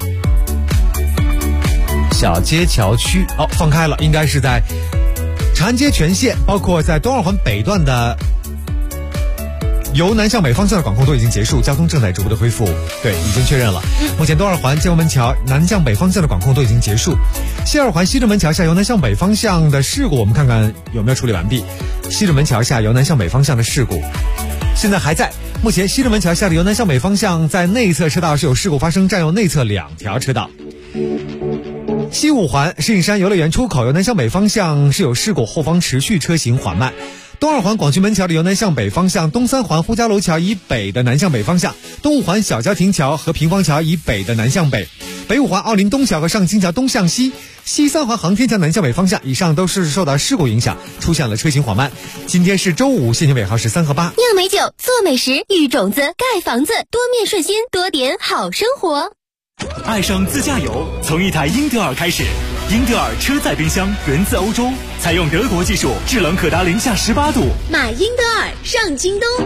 小街桥区放开了，应该是在长安街全线，包括在东二环北段的由南向北方向的管控都已经结束，交通正在逐步的恢复。对，已经确认了。目前东二环建国门桥南向北方向的管控都已经结束。西二环西直门桥下由南向北方向的事故，我们看看有没有处理完毕。西直门桥下由南向北方向的事故现在还在。目前西直门桥下的由南向北方向在内侧车道是有事故发生，占用内侧2条车道。西五环石景山游乐园出口由南向北方向是有事故，后方持续车行缓慢。东二环广渠门桥的由南向北方向，东三环呼家楼桥以北的南向北方向，东五环小郊亭桥和平房桥以北的南向北，北五环奥林东桥和上清桥东向西，西三环航天桥南向北方向，以上都是受到事故影响，出现了车行缓慢。今天是周五，现金尾号是3和8。 酿美酒，做美食，育种子，盖房子，多面顺心，多点好生活。 爱上自驾游，从一台英德尔开始。英德尔车载冰箱源自欧洲，采用德国技术，制冷可达-18度。 买英德尔上京东。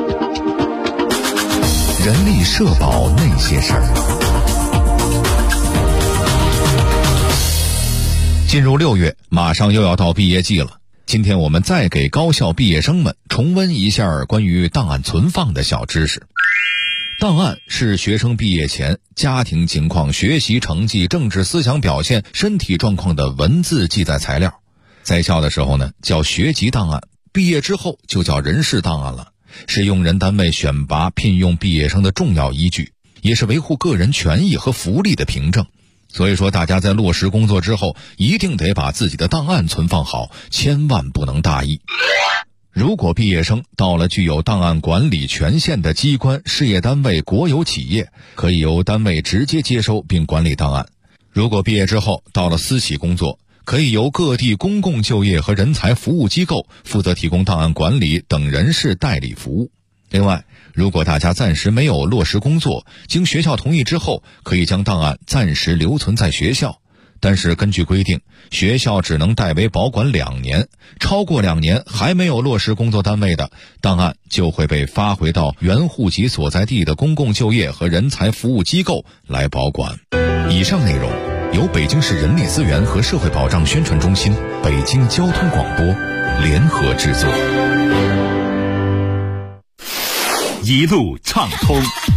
人力社保那些事儿。进入6月，马上又要到毕业季了。今天我们再给高校毕业生们重温一下关于档案存放的小知识。档案是学生毕业前家庭情况、学习成绩、政治思想表现、身体状况的文字记载材料。在校的时候呢，叫学籍档案，毕业之后就叫人事档案了，是用人单位选拔聘用毕业生的重要依据，也是维护个人权益和福利的凭证。所以说大家在落实工作之后，一定得把自己的档案存放好，千万不能大意。如果毕业生到了具有档案管理权限的机关、事业单位、国有企业，可以由单位直接接收并管理档案。如果毕业之后到了私企工作，可以由各地公共就业和人才服务机构负责提供档案管理等人事代理服务。另外，如果大家暂时没有落实工作，经学校同意之后，可以将档案暂时留存在学校。但是根据规定，学校只能代为保管2年，超过2年还没有落实工作单位的档案，就会被发回到原户籍所在地的公共就业和人才服务机构来保管。以上内容由北京市人力资源和社会保障宣传中心、北京交通广播联合制作。 一路畅通。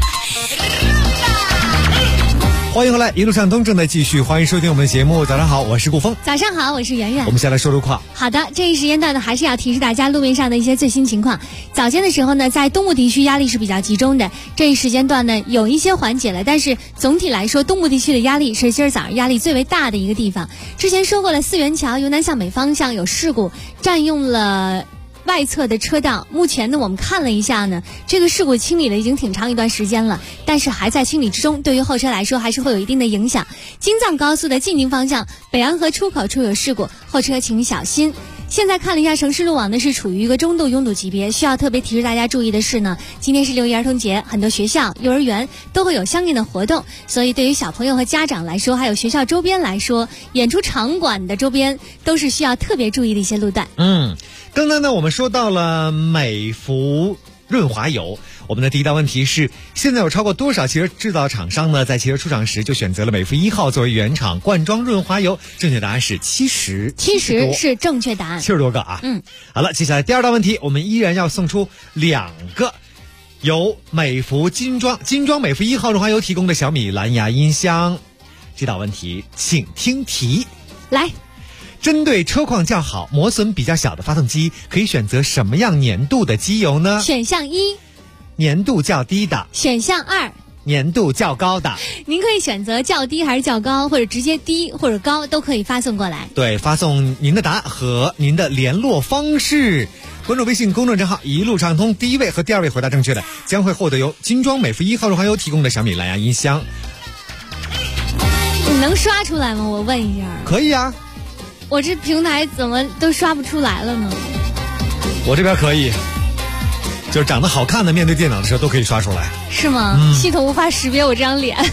欢迎回来，一路畅通正在继续，欢迎收听我们的节目。早上好，我是顾峰。 早上好，我是圆圆。 我们先来说路况。 好的，这一时间段呢，还是要提示大家路面上的一些最新情况。早间的时候呢，在东部地区压力是比较集中的，这一时间段呢有一些缓解了，但是总体来说，东部地区的压力是今儿早上压力最为大的一个地方。之前说过了，淬源桥由南向北方向有事故，占用了外侧的车道。目前呢，我们看了一下呢，这个事故清理了已经挺长一段时间了，但是还在清理之中，对于后车来说还是会有一定的影响。京藏高速的进京方向北安河出口处有事故，后车请小心。 现在看了一下城市路网呢，是处于一个中度拥堵级别。需要特别提示大家注意的是呢，今天是6一儿童节，很多学校、幼儿园都会有相应的活动，所以对于小朋友和家长来说，还有学校周边来说，演出场馆的周边都是需要特别注意的一些路段。 刚才呢我们说到了美孚润滑油，我们的第一道问题是：现在有超过多少汽车制造厂商呢，在汽车出厂时就选择了美孚1号作为原厂灌装润滑油？正确答案是70 是正确答案 ，70多个啊。好了，接下来第二道问题，我们依然要送出2个由美孚精装美孚1号润滑油提供的小米蓝牙音箱。这道问题请听题， 来。 针对车况较好、磨损比较小的发动机，可以选择什么样粘度的机油呢？ 选项1， 粘度较低的； 选项2， 粘度较高的。 您可以选择较低还是较高，或者直接低或者高都可以发送过来。 对，发送您的答案和您的联络方式。关注微信公众账号一路畅通，第一位和第二位回答正确的将会获得由精装美孚1号润滑油提供的小米蓝牙音箱。 你能刷出来吗？我问一下。 可以啊。 我这平台怎么都刷不出来了呢？ 我这边可以，就是长得好看的面对电脑的时候都可以刷出来。 是吗？系统无法识别我这张脸。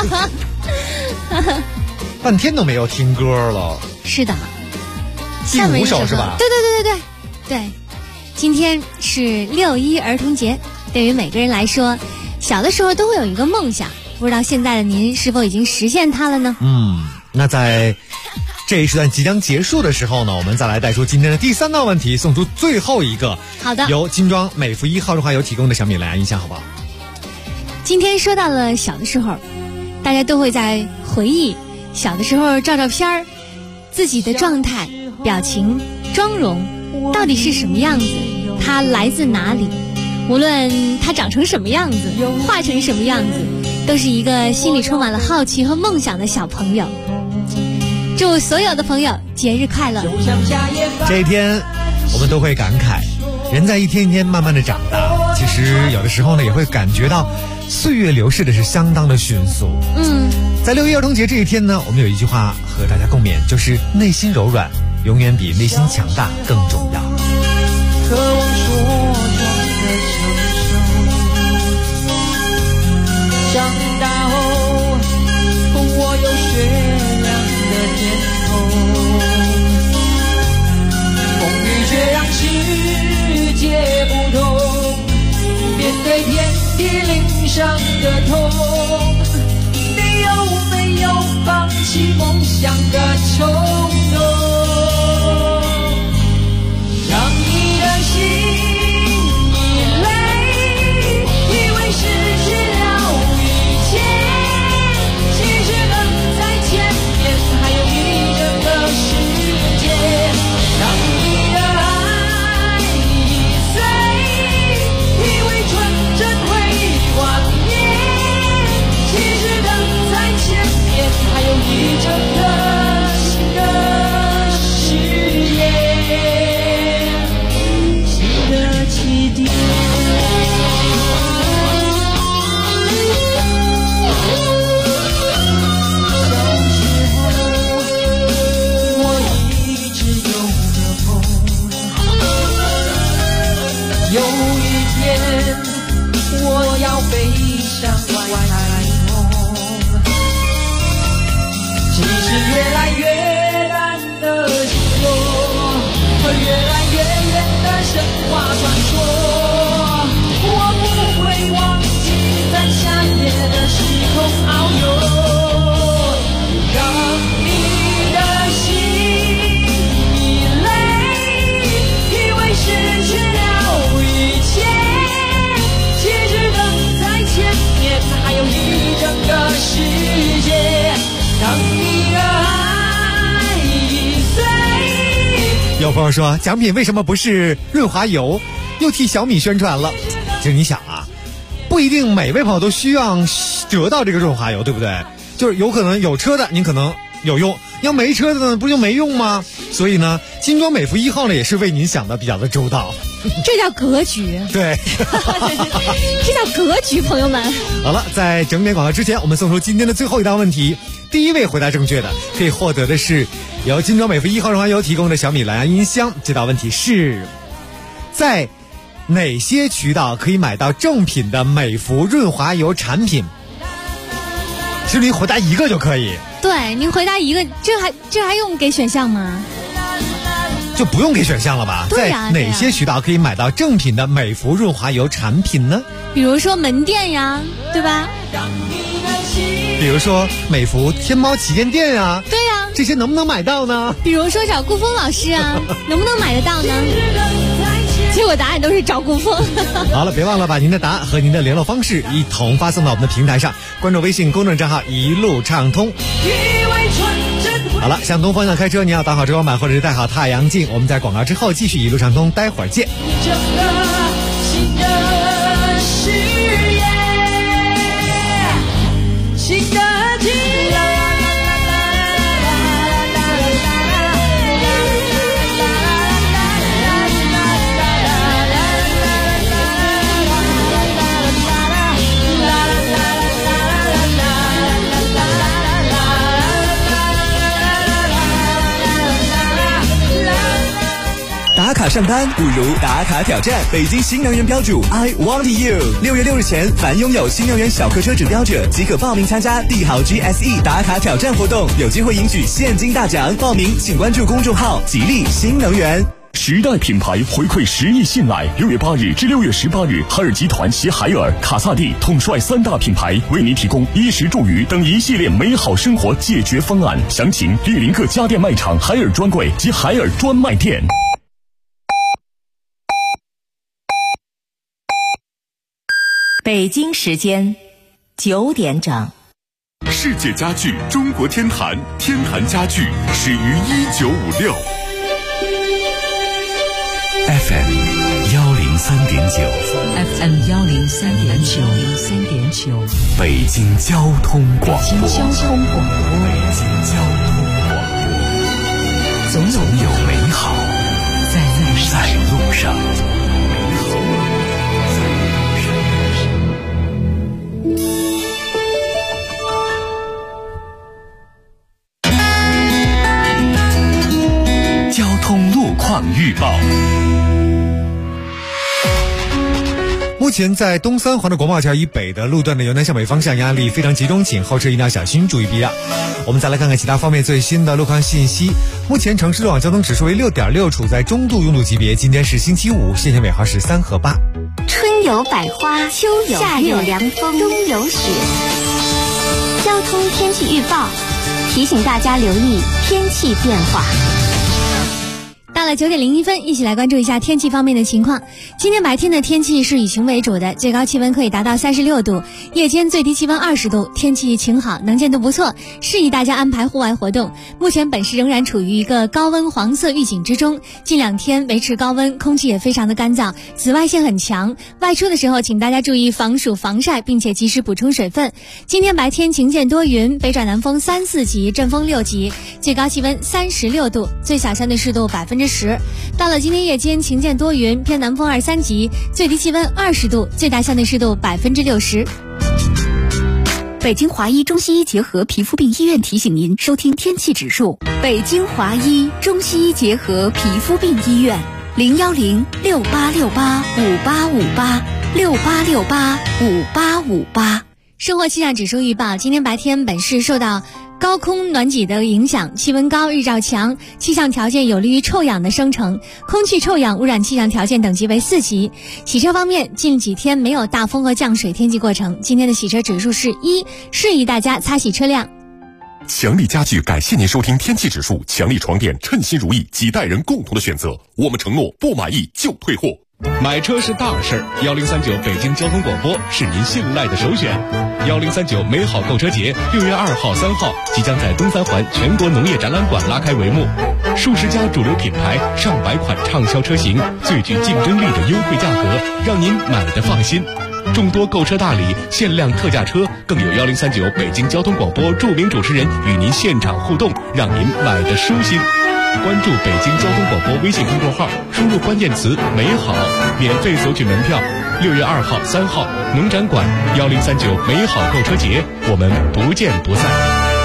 半天都没有听歌了。 是的。 第5首是吧？ 对，今天是6一儿童节，对于每个人来说，小的时候都会有一个梦想，不知道现在的您是否已经实现它了呢？ 那在这一时段即将结束的时候呢，我们再来带出今天的第3道问题，送出最后一个好的由精装美孚1号润滑油提供的小米蓝牙音箱，好不好？ 今天说到了小的时候，大家都会在回忆小的时候照片儿，自己的状态、表情、妆容到底是什么样子，它来自哪里，无论它长成什么样子，画成什么样子，都是一个心里充满了好奇和梦想的小朋友。祝所有的朋友节日快乐。 这一天我们都会感慨，人在一天一天慢慢的长大，其实有的时候呢也会感觉到岁月流逝的是相当的迅速。在6一儿童节这一天呢，我们有一句话和大家共勉，就是内心柔软永远比内心强大更重要。 渴望说着的成熟，长大后我有雪亮的天空，风雨却让世界不同，面对遍体鳞伤的痛，你有没有放弃梦想的冲动？让你的心已累，以为失去了一切，其实等在前面还有一整个世界。让你的爱已碎，以为纯真会幻灭，其实等在前面还有一整个新的世界。起点。小时候，我一直有个梦，有一天我要飞上外太空。其实越来越难的星座，和越来越远的神话传说，我不会忘记在夏夜的时空遨游。让你的心已累，以为失去了一切，其实等在前面还有一整个世界。当你的爱已碎。 有朋友说，奖品为什么不是润滑油，又替小米宣传了？其实你想啊，不一定每位朋友都需要得到这个润滑油，对不对？就是有可能有车的您可能有用，要没车的呢不就没用吗？所以呢，精装美孚1号呢也是为您想的比较的周到。 这叫格局。 对， 这叫格局，朋友们。 好了，在整点广告之前，我们送出今天的最后一道问题。第一位回答正确的，可以获得的是由金装美孚1号润滑油提供的小米蓝牙音箱。这道问题是：在哪些渠道可以买到正品的美孚润滑油产品？其实您回答一个就可以。 对，您回答一个，这还用给选项吗？ 就不用给选项了吧？ 对呀， 在哪些渠道可以买到正品的美孚润滑油产品呢？ 比如说门店呀，对吧？ 比如说美孚天猫旗舰店呀， 对呀， 这些能不能买到呢？ 比如说找顾峰老师啊，能不能买得到呢？结果答案都是找顾峰。 好了，别忘了把您的答案和您的联络方式一同发送到我们的平台上，关注微信公众账号一路畅通。好了，向东方向开车，你要打好遮光板或者是戴好太阳镜。我们在广告之后继续一路畅通，待会儿见。 打卡上班不如打卡挑战，北京新能源标主 I Want You。6月6日前，凡拥有新能源小客车指标者即可报名参加帝豪 GSE 打卡挑战活动，有机会赢取现金大奖。报名请关注公众号吉利新能源。 时代品牌回馈10亿信赖，6月8日至6月18日，海尔集团携海尔、卡萨帝统帅3大品牌，为您提供衣食住娱等一系列美好生活解决方案。详情莅临各家电卖场、海尔专柜及海尔专卖店。 北京时间9点整。 世界家具中国天坛，天坛家具始于1956。 FM 103.9，FM 103.9， 北京交通广播， 北京交通广播， 总有美好在路上。交通路况预报。 目前在东三环的国贸桥以北的路段的由南向北方向压力非常集中，请后车一定要小心，注意避让。我们再来看看其他方面最新的路况信息。目前城市路网交通指数为6.6，处在中度拥堵级别。今天是星期五，限行尾号是3和8。 春有百花，秋有夏有凉风，冬有雪。交通天气预报提醒大家留意天气变化。 到了9点01分，一起来关注一下天气方面的情况。今天白天的天气是以晴为主的，最高气温可以达到36度，夜间最低气温20度，天气晴好，能见度不错，适宜大家安排户外活动。目前本市仍然处于一个高温黄色预警之中，近2天维持高温，空气也非常的干燥，紫外线很强，外出的时候请大家注意防暑防晒，并且及时补充水分。今天白天晴见多云，北转南风3、4级，阵风6级，最高气温36度，最小相对湿度10%。到了今天夜间晴见多云，偏南风2、3级，最低气温20度，最大相对湿度60%。 北京华医中西医结合皮肤病医院提醒您收听天气指数。北京华医中西医结合皮肤病医院，0106868586858 生活气象指数预报，今天白天本市受到高空暖挤的影响，气温高，日照强，气象条件有利于臭氧的生成，空气臭氧污染气象条件等级为4级。洗车方面，近几天没有大风和降水天气过程，今天的洗车指数是1，适宜大家擦洗车辆。 强力家具感谢您收听天气指数，强力床垫称心如意，几代人共同的选择，我们承诺不满意就退货。 买车是大事儿，1039北京交通广播是您信赖的首选。1039美好购车节6月2号、3号即将在东三环全国农业展览馆拉开帷幕，数十家主流品牌、上百款畅销车型，最具竞争力的优惠价格，让您买得放心。众多购车大礼、限量特价车，更有1039北京交通广播著名主持人与您现场互动，让您买得舒心。 关注北京交通广播微信公众号，输入关键词“美好”，免费索取门票。6月2号、3号，农展馆1039美好购车节，我们不见不散。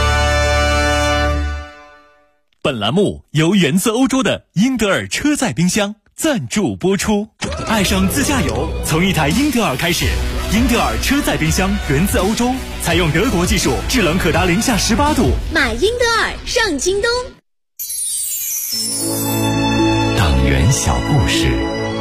本栏目由源自欧洲的英德尔车载冰箱赞助播出。爱上自驾游，从一台英德尔开始。英德尔车载冰箱源自欧洲，采用德国技术，制冷可达零下18度。 买英德尔上京东。 党员小故事。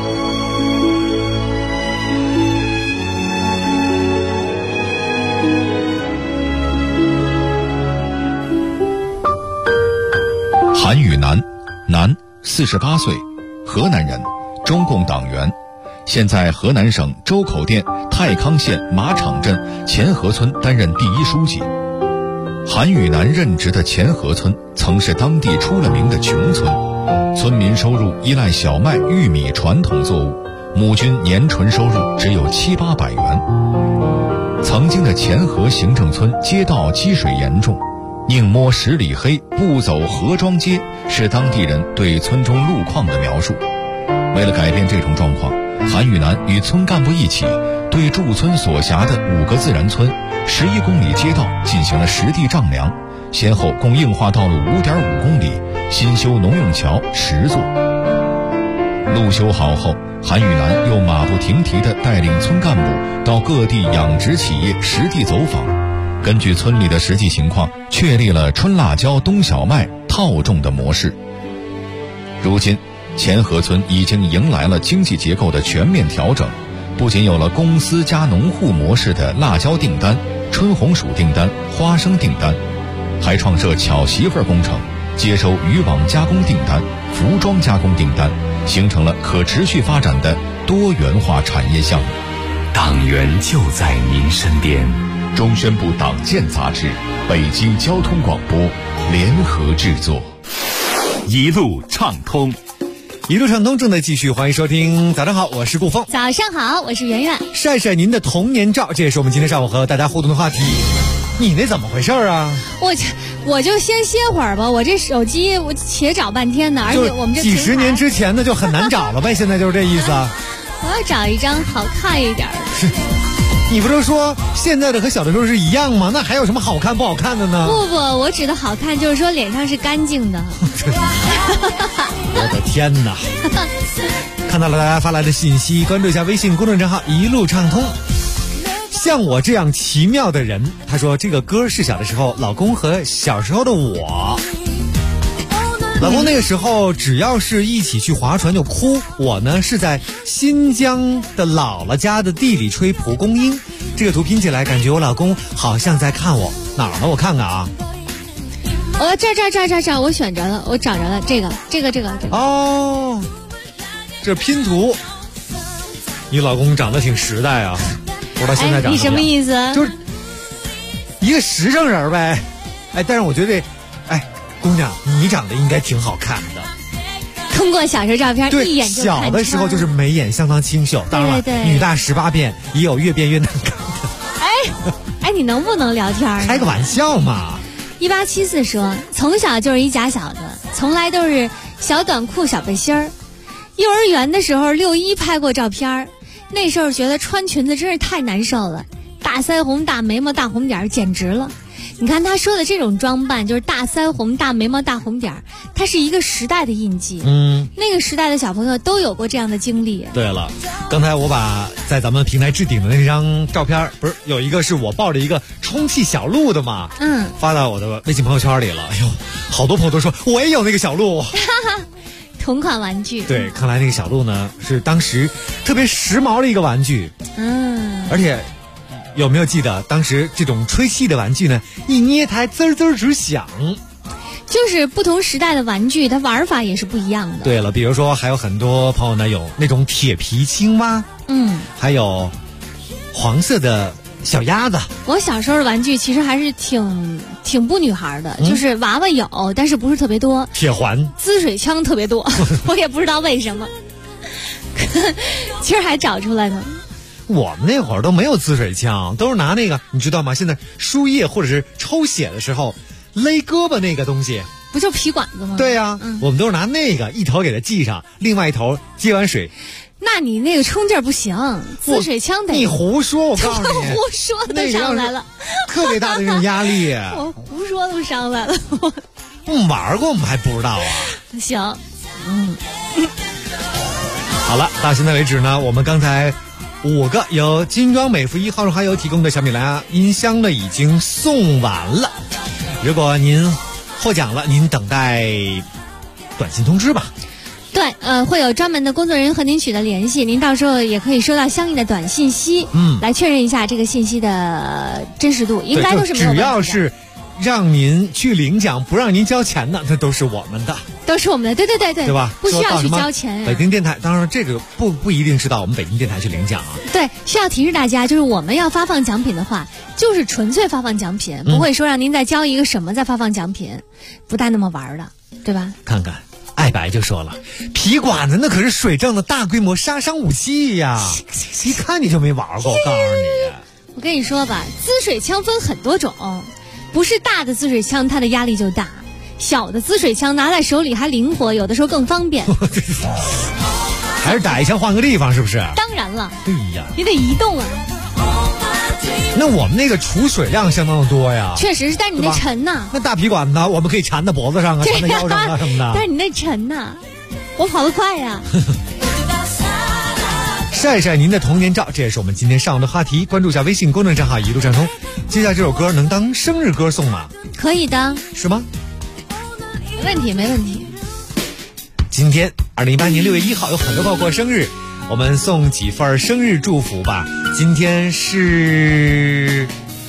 韩宇南，男，48岁，河南人，中共党员，现在河南省周口店太康县马场镇前河村担任第一书记。韩宇南任职的前河村曾是当地出了名的穷村，村民收入依赖小麦、玉米传统作物，亩均年纯收入只有700-800元。曾经的前河行政村街道积水严重，宁摸10里黑，不走河庄街，是当地人对村中路况的描述。为了改变这种状况，韩宇南与村干部一起，对驻村所辖的5个自然村、11公里街道进行了实地丈量，先后共硬化道路5.5公里，新修农用桥10座。路修好后，韩宇南又马不停蹄地带领村干部到各地养殖企业实地走访，根据村里的实际情况，确立了春辣椒、冬小麦套种的模式。如今，前河村已经迎来了经济结构的全面调整，不仅有了公司加农户模式的辣椒订单、春红薯订单、花生订单，还创设巧媳妇工程，接收渔网加工订单、服装加工订单，形成了可持续发展的多元化产业项目。 党员就在您身边。 中宣部党建杂志、北京交通广播联合制作。 一路畅通， 一路畅通正在继续，欢迎收听。早上好，我是顾峰。 早上好，我是圆圆。 晒晒您的童年照，这也是我们今天上午和大家互动的话题。你那怎么回事啊？ 我就先歇会儿吧，我这手机我且找半天呢，而且我们这几十年之前的就很难找了呗，现在就是这意思啊。 我要找一张好看一点的。 你不是说现在的和小的时候是一样吗？那还有什么好看不好看的呢？ 不，我指的好看就是说脸上是干净的。 我的天哪！看到了大家发来的信息，关注一下微信公众账号一路畅通。像我这样奇妙的人，他说这个歌是小的时候老公和小时候的我。老公那个时候只要是一起去划船就哭，我呢是在新疆的姥姥家的地里吹蒲公英。这个图拼起来感觉我老公好像在看我，哪儿呢？我看看啊。 这我选着了，我找着了，这个。 哦，这拼图。你老公长得挺实在啊，不知道现在长得你什么意思？ 就是一个实诚人呗。但是我觉得姑娘，你长得应该挺好看的。 通过小时候照片对， 一眼就看穿。 小的时候就是眉眼相当清秀，当然了， 对女大18变，也有越变越难看的。 你能不能聊天？ 开个玩笑嘛。 1874说，从小就是一假小子，从来都是小短裤、小背心儿。幼儿园的时候6·1拍过照片，那时候觉得穿裙子真是太难受了，大腮红、大眉毛、大红点简直了。你看他说的这种装扮，就是大腮红、大眉毛、大红点，它是一个时代的印记。那个时代的小朋友都有过这样的经历。 对了，刚才我把在咱们平台置顶的那张照片，不是有一个是我抱着一个充气小鹿的嘛？发到我的微信朋友圈里了。哎呦，好多朋友都说我也有那个小鹿。 同款玩具。 对，看来那个小鹿呢是当时特别时髦的一个玩具。而且。有没有记得当时这种吹气的玩具呢？一捏它滋滋直响。 就是不同时代的玩具，它玩法也是不一样的。 对了，比如说还有很多朋友呢有那种铁皮青蛙，还有黄色的小鸭子。 我小时候的玩具其实还是挺不女孩的，就是娃娃有，但是不是特别多。 铁环、 滋水枪特别多，我也不知道为什么。今儿还找出来呢。 我们那会儿都没有滋水枪，都是拿那个，你知道吗？现在输液或者是抽血的时候勒胳膊那个东西， 不就皮管子吗？ 对呀，我们都是拿那个一头给它系上，另外一头接完水。 那你那个充劲儿不行，滋水枪得。 你胡说，我告诉你， 胡说都上来了， 特别大的这种压力。 我胡说都上来了， 我们玩过，我们还不知道啊。 行， 好了，到现在为止呢，我们刚才5个由金装美孚1号润滑油提供的小米蓝牙音箱呢，已经送完了。如果您获奖了，您等待短信通知吧。 对，会有专门的工作人员和您取得联系，您到时候也可以收到相应的短信息，来确认一下这个信息的真实度，应该都是没有问题的。 只要是让您去领奖，不让您交钱的，那都是我们的， 都是我们的，对吧？不需要去交钱。 北京电台，当然这个不一定是到我们北京电台去领奖啊。 对，需要提示大家，就是我们要发放奖品的话，就是纯粹发放奖品，不会说让您再交一个什么再发放奖品，不带那么玩的，对吧？ 看看。爱白就说了，皮管子那可是水政的大规模杀伤武器呀！一看你就没玩过，我告诉你。 我跟你说吧，滋水枪分很多种，不是大的滋水枪它的压力就大，小的滋水枪拿在手里还灵活，有的时候更方便。 还是打一枪换个地方，是不是？ 当然了。 对呀， 你得移动啊。 那我们那个储水量相当的多呀， 确实是，但是你那沉呐。 那大皮管子我们可以缠在脖子上啊，缠在腰上啊什么的。 但是你那沉呐，我跑得快呀。 晒晒您的童年照，这也是我们今天上午的话题。关注一下微信公众账号一路畅通。接下来这首歌能当生日歌送吗？ 可以的。 是吗？ 没问题，没问题。 今天2018年6月1号有很多朋友过生日。我们送几份生日祝福吧。今天是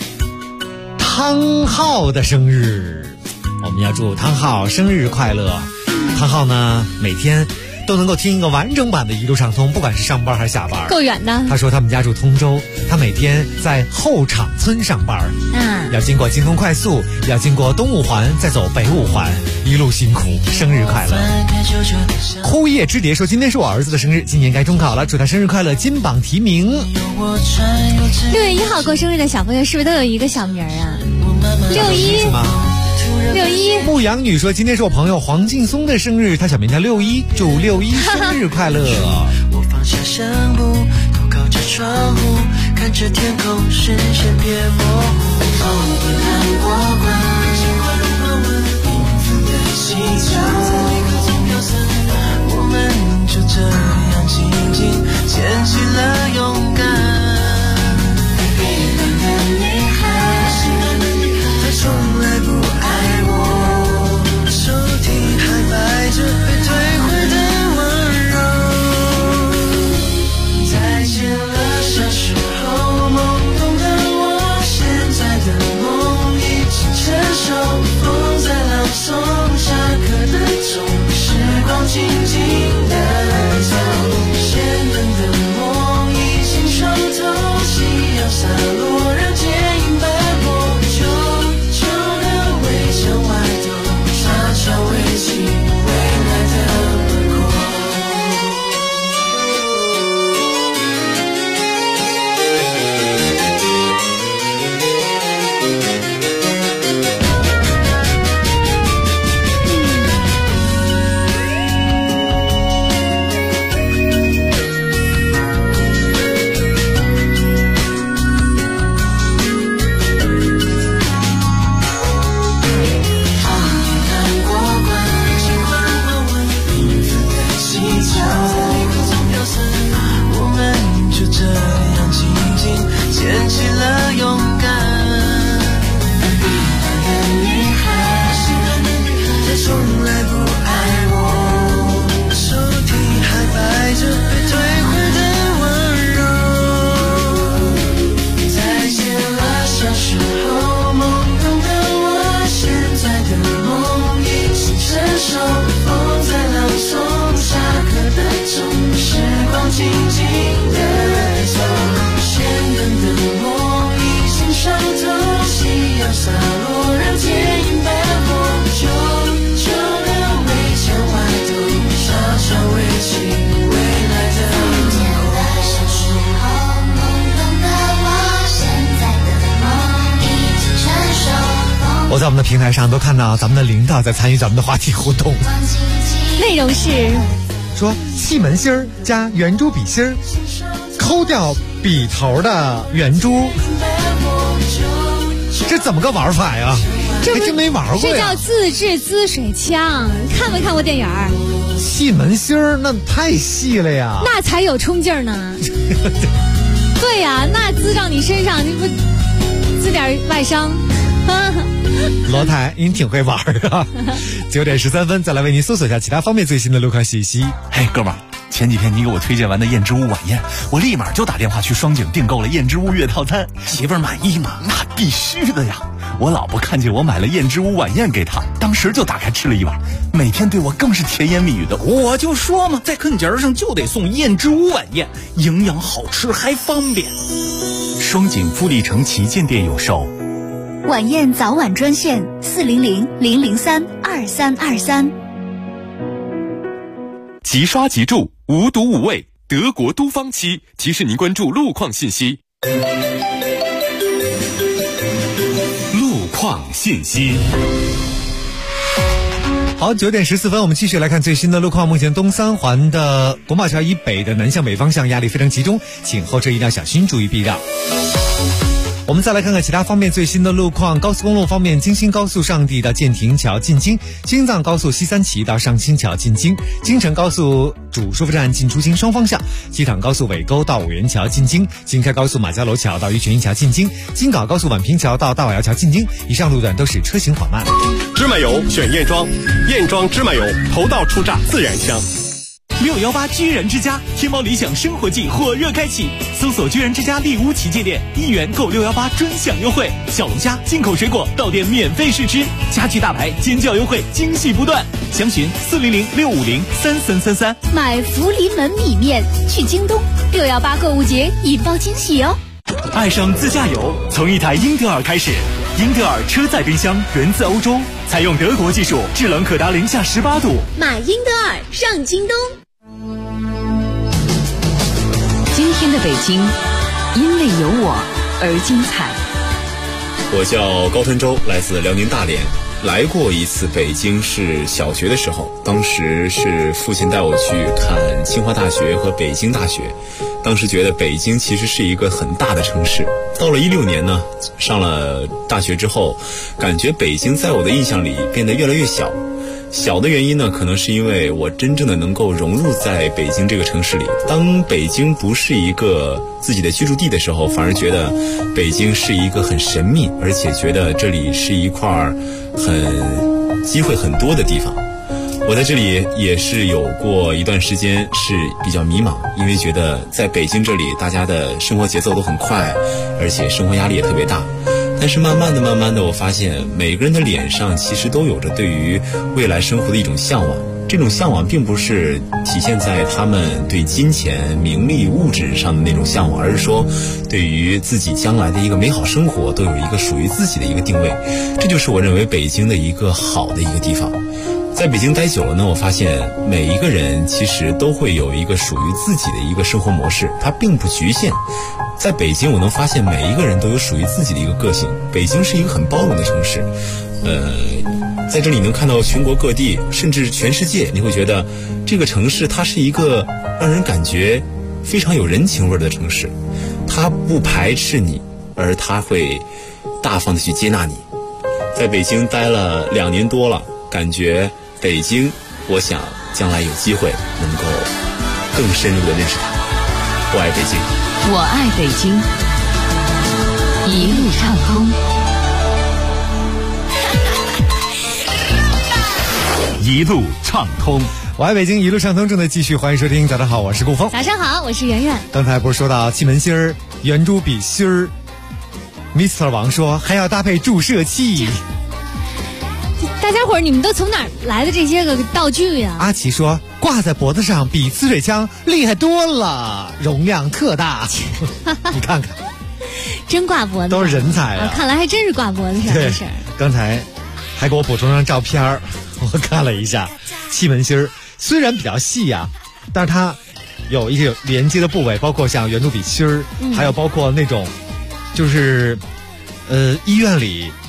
汤浩的生日，我们要祝汤浩生日快乐。汤浩呢，每天都能够听一个完整版的一路畅通，不管是上班还是下班。 够远的。 他说他们家住通州，他每天在后场村上班，要经过京东快速，要经过东五环，再走北五环，一路辛苦，生日快乐。枯叶之蝶说今天是我儿子的生日，今年该中考了，祝他生日快乐，金榜题名。 6月1号过生日的小朋友是不是都有一个小名啊？61 是吗？61。牧羊女说今天是我朋友黄劲松的生日，他小名叫61，祝61生日快乐。 我放下相簿，头靠着窗户，看着天空，视线变模糊。偶尔看过关，经过路旁问影子的气球，在你口中飘散，我们就这样静静牵起了勇敢。彼岸的女孩，心爱的女孩，她从来不爱我，手提还摆着被退回的温柔。再见了小时候懵懂的我，现在的梦已经成熟，风在朗诵下课的钟。 我们的平台上都看到咱们的领导在参与咱们的话题互动。 内容是说气门芯儿加圆珠笔芯儿，抠掉笔头的圆珠，这怎么个玩法呀？还真没玩过呀。 这叫自制滋水枪，看没看过电影儿？ 气门芯儿那太细了呀， 那才有冲劲儿呢。对呀，那滋到你身上，你不滋点外伤？ 罗台，您挺会玩啊！9点13分，再来为您搜索一下其他方面最新的路况信息。 嘿，哥们儿，前几天你给我推荐完的燕之屋晚宴，我立马就打电话去双井订购了燕之屋月套餐。媳妇儿满意吗？那必须的呀！我老婆看见我买了燕之屋晚宴给她，当时就打开吃了一碗，每天对我更是甜言蜜语的。我就说嘛，在坑节上就得送燕之屋晚宴，营养好吃还方便。双井富力城旗舰店有售。 晚宴早晚专线400-003-2323。 即刷即住，无毒无味，德国都方漆提示您关注路况信息。 路况信息。 好，9点14分，我们继续来看最新的路况。目前东三环的国贸桥以北的南向北方向压力非常集中，请后车一定要小心，注意避让。我们再来看看其他方面最新的路况。高速公路方面，京新高速上地到建亭桥进京，京藏高速西三旗到上清桥进京，京承高速主输出站进出京双方向，机场高速尾沟到五元桥进京，京开高速马家楼桥到玉泉驿桥进京，京港高速宛平桥到大瓦窑桥进京，以上路段都是车行缓慢。 芝麻油选燕庄，燕庄芝麻油头道出榨自然香。 618居然之家天猫理想生活季火热开启，搜索居然之家丽屋旗舰店，1元购618专享优惠，小龙虾进口水果到店免费试吃，家具大牌尖叫优惠惊喜不断，详询400-650-3333。 买福临门米面去京东，618购物节引爆惊喜哦！ 爱上自驾游，从一台英德尔开始。英德尔车载冰箱源自欧洲，采用德国技术，制冷可达零下18度。 买英德尔上京东。 今天的北京，因为有我而精彩。 我叫高团洲，来自辽宁大连。来过一次北京是小学的时候，当时是父亲带我去看清华大学和北京大学。当时觉得北京其实是一个很大的城市。到了16年呢，上了大学之后，感觉北京在我的印象里变得越来越小。小的原因呢，可能是因为我真正的能够融入在北京这个城市里。当北京不是一个自己的居住地的时候，反而觉得北京是一个很神秘，而且觉得这里是一块机会很多的地方。我在这里也是有过一段时间是比较迷茫，因为觉得在北京这里大家的生活节奏都很快，而且生活压力也特别大。但是慢慢的我发现每个人的脸上其实都有着对于未来生活的一种向往。这种向往并不是体现在他们对金钱、名利、物质上的那种向往，而是说对于自己将来的一个美好生活都有一个属于自己的一个定位。这就是我认为北京的一个好的一个地方。在北京待久了呢，我发现每一个人其实都会有一个属于自己的一个生活模式，它并不局限。在北京我能发现每一个人都有属于自己的一个个性。北京是一个很包容的城市，在这里能看到全国各地甚至全世界，你会觉得这个城市它是一个让人感觉非常有人情味的城市。它不排斥你，而它会大方的去接纳你。在北京待了2年多了，感觉北京我想将来有机会能够更深入的认识它。我爱北京， 我爱北京，一路畅通。 一路畅通， 我爱北京，一路畅通正在继续，欢迎收听。早上好，我是顾峰。 早上好，我是圆圆。 刚才不是说到气门芯儿、圆珠笔芯儿 ，Mr. 王说还要搭配注射器。 大家伙儿，你们都从哪儿来的这些个道具呀？ 阿奇说挂在脖子上比滋水枪厉害多了，容量特大。你看看， 真挂脖子， 都是人才啊！ 看来还真是挂脖子上的事儿。 刚才还给我补充张照片，我看了一下，气门芯儿虽然比较细啊，但是它有一些连接的部位，包括像圆珠笔芯儿，还有包括那种就是医院里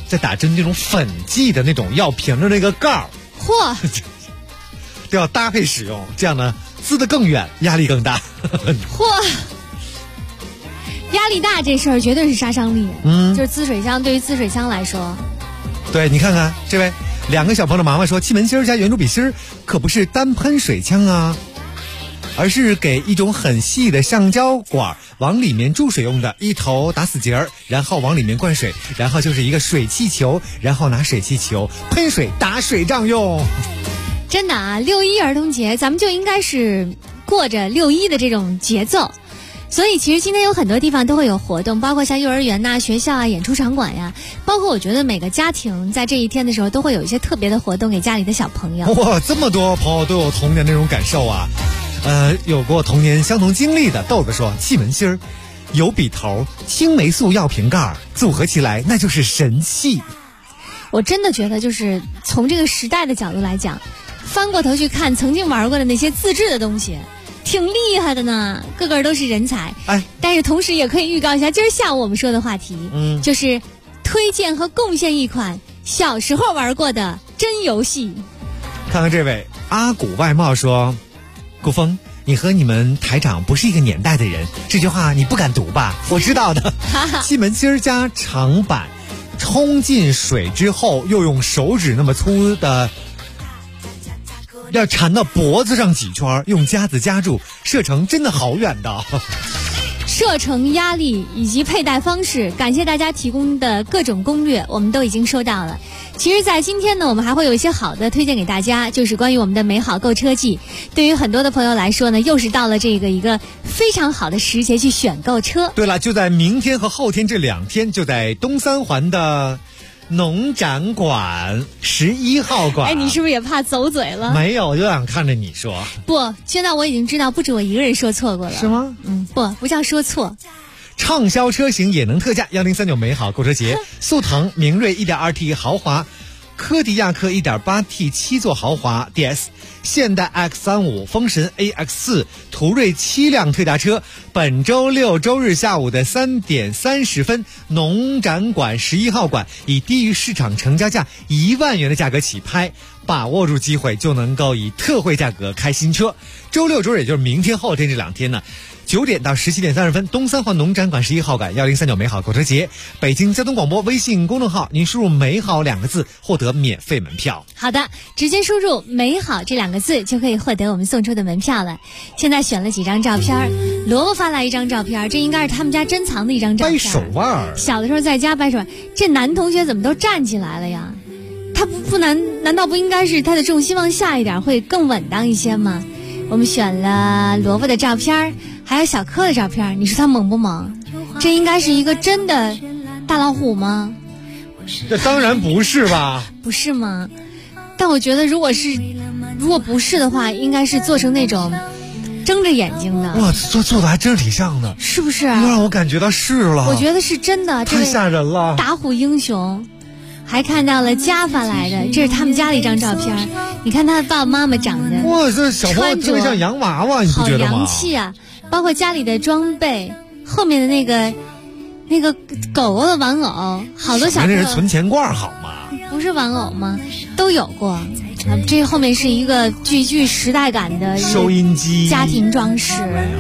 在打针那种粉剂的那种药瓶的那个盖儿， 嚯， 都要搭配使用，这样呢滋得更远，压力更大。 嚯，压力大这事儿绝对是杀伤力。就是滋水枪，对于滋水枪来说， 对，你看看这位2个小朋友的妈妈说，气门芯加圆珠笔芯可不是单喷水枪啊，而是给一种很细的橡胶管往里面注水用的，一头打死结，然后往里面灌水，然后就是一个水气球，然后拿水气球喷水打水仗用。 真的啊，6·1儿童节咱们就应该是过着6·1的这种节奏。所以其实今天有很多地方都会有活动，包括像幼儿园呐、学校啊、演出场馆呀，包括我觉得每个家庭在这一天的时候都会有一些特别的活动给家里的小朋友。 哇，这么多朋友都有童年那种感受啊！有过童年相同经历的豆子说，气门芯儿、油笔头、青霉素药瓶盖组合起来那就是神器。 我真的觉得就是从这个时代的角度来讲，翻过头去看曾经玩过的那些自制的东西，挺厉害的呢，个个都是人才。但是同时也可以预告一下今儿下午我们说的话题，就是推荐和贡献一款小时候玩过的真游戏。 看看这位阿古外贸说，顾峰，你和你们台长不是一个年代的人，这句话你不敢读吧？我知道的。气门芯加长板冲进水之后，又用手指那么粗的要缠到脖子上几圈，用夹子夹住，射程真的好远的。 射程、压力以及佩戴方式，感谢大家提供的各种攻略，我们都已经收到了。其实在今天呢，我们还会有一些好的推荐给大家，就是关于我们的美好购车季。对于很多的朋友来说呢，又是到了这个一个非常好的时节去选购车。 对了，就在明天和后天这2天，就在东三环的农展馆11号馆。 你是不是也怕走嘴了？ 没有，我就想看着你说。 不，现在我已经知道不止我一个人说错过了。 是吗？ 不叫说错。 畅销车型也能特价，1039美好购车节，速腾、明锐 1.2T 豪华，科迪亚克 1.8T 7座豪华 DS， 现代 X35、风神 AX4、途锐7辆特价车。本周6周日下午的3点30分，农展馆11号馆以低于市场成交价1万元的价格起拍，把握住机会就能够以特惠价格开新车。周6周日也就是明天后天这2天呢，9点到17点30分，东三环农展馆11号馆1039美好购车节，北京交通广播微信公众号，您输入美好2个字获得免费门票。 好的，直接输入美好这2个字就可以获得我们送出的门票了。现在选了几张照片，萝卜发来一张照片，这应该是他们家珍藏的一张照片。 掰手腕， 小的时候在家掰手腕，这男同学怎么都站起来了呀？他难道不应该是他的重心往下一点会更稳当一些吗？我们选了萝卜的照片，还有小柯的照片，你说他猛不猛？这应该是一个真的大老虎吗？ 这当然不是吧？ 不是吗？但我觉得如果不是的话，应该是做成那种睁着眼睛的。 哇，做的还真是挺像的， 是不是？ 让我感觉到是了。 我觉得是真的， 太吓人了。 打虎英雄。还看到了家发来的，这是他们家的一张照片。你看他的爸爸妈妈长得， 哇，这小朋友特别像洋娃娃，你不觉得吗？ 好洋气啊！包括家里的装备，后面的那个狗狗的玩偶，好多小朋友。 那是存钱罐好吗？ 不是玩偶吗？都有过。这后面是一个具时代感的收音机、 家庭装饰，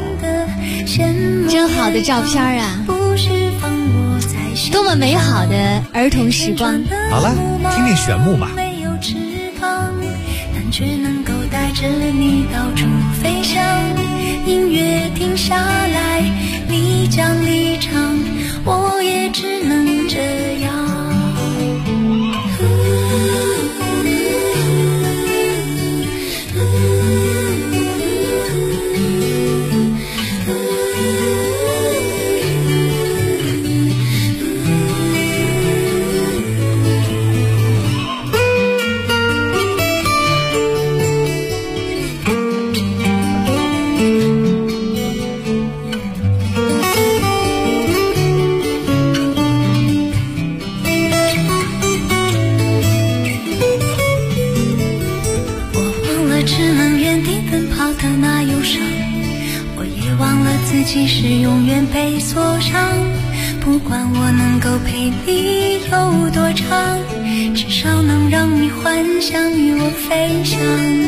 真好的照片啊！多么美好的儿童时光。 好了，听听玄木吧。 但却能够带着你到处飞翔，音乐停下来，你讲离场，我也只能这样。自己是永远被锁上， 不管我能够陪你有多长，至少能让你幻想与我飞翔。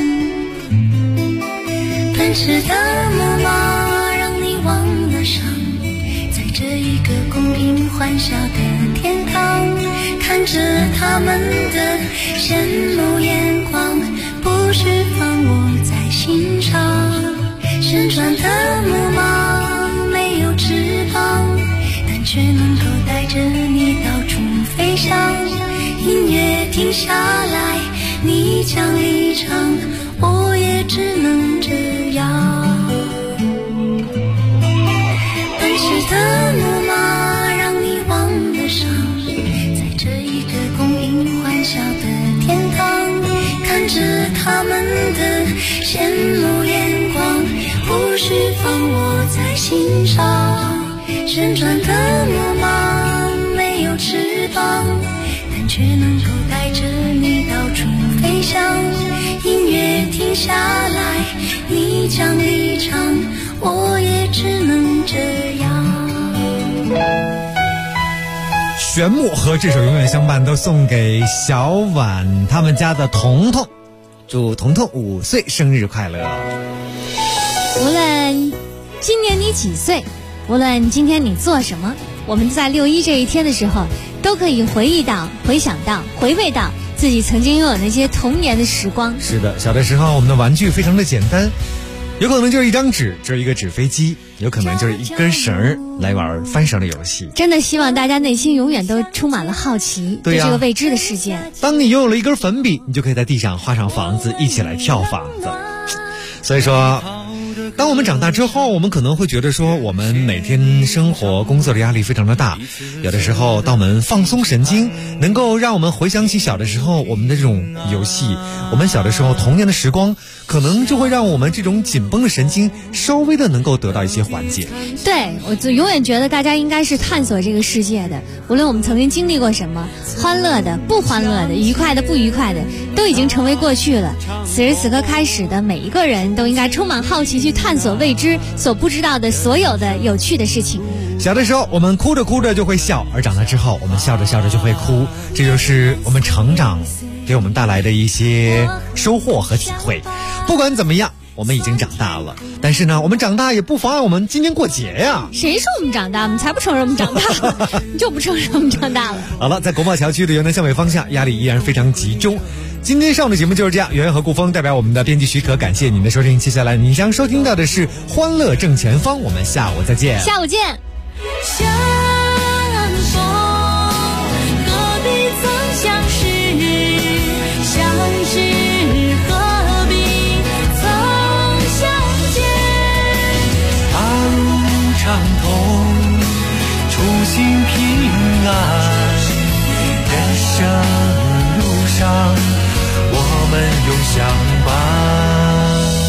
但是的木马让你忘了伤，在这一个公平欢笑的天堂，看着他们的羡慕眼光，不需放我在心上。旋转的木马没有翅膀，但却能够带着你到处飞翔。音乐停下来，你将离场，我也只能这样。奔驰的木马让你忘了伤，在这一个公平欢笑的天堂，看着他们的羡慕眼光，不需放我在心上。旋转的木马没有翅膀，但却能够带着你到处飞翔。音乐停下来，你将离场，我也只能这样。 玄牧和这首永远相伴都送给小婉他们家的彤彤，祝彤彤5岁生日快乐。 无论今年你几岁，无论今天你做什么，我们在6·1这一天的时候，都可以回忆到、回想到、回味到自己曾经拥有那些童年的时光。 是的，小的时候我们的玩具非常的简单，有可能就是一张纸，就是一个纸飞机，有可能就是一根绳来玩翻绳的游戏。 真的希望大家内心永远都充满了好奇，对这个未知的世界。 当你拥有了一根粉笔，你就可以在地上画上房子，一起来跳房子。所以说当我们长大之后，我们可能会觉得说，我们每天生活工作的压力非常的大，有的时候当我们放松神经，能够让我们回想起小的时候我们的这种游戏，我们小的时候童年的时光，可能就会让我们这种紧绷的神经稍微的能够得到一些缓解。 对，我就永远觉得大家应该是探索这个世界的，无论我们曾经经历过什么，欢乐的、不欢乐的、愉快的、不愉快的，都已经成为过去了。此时此刻开始的每一个人都应该充满好奇，去探索未知所不知道的所有的有趣的事情。 小的时候我们哭着哭着就会笑，而长大之后我们笑着笑着就会哭，这就是我们成长给我们带来的一些收获和体会。不管怎么样，我们已经长大了，但是呢，我们长大也不妨碍我们今天过节呀。 谁说我们长大？我们才不承认我们长大了，你就不承认我们长大了。 好了，在国贸桥区的由南向北方向，压力依然非常集中。今天上午的节目就是这样，圆圆和顾峰代表我们的编辑许可，感谢您的收听。接下来您将收听到的是《欢乐正前方》，我们下午再见。 下午见。 相逢，何必曾相识？相知何必曾相见？ 大路畅通，初心平安，人生路上我们永相伴。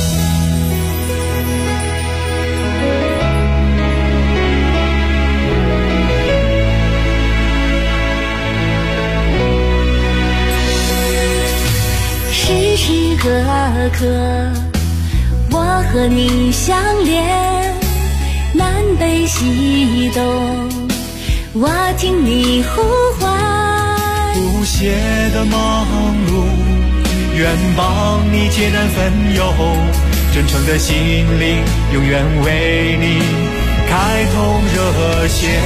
时时刻刻我和你相连，南北西东我听你呼唤。 不懈的忙碌，愿帮你解燃纷忧，真诚的心灵永远为你开通热线。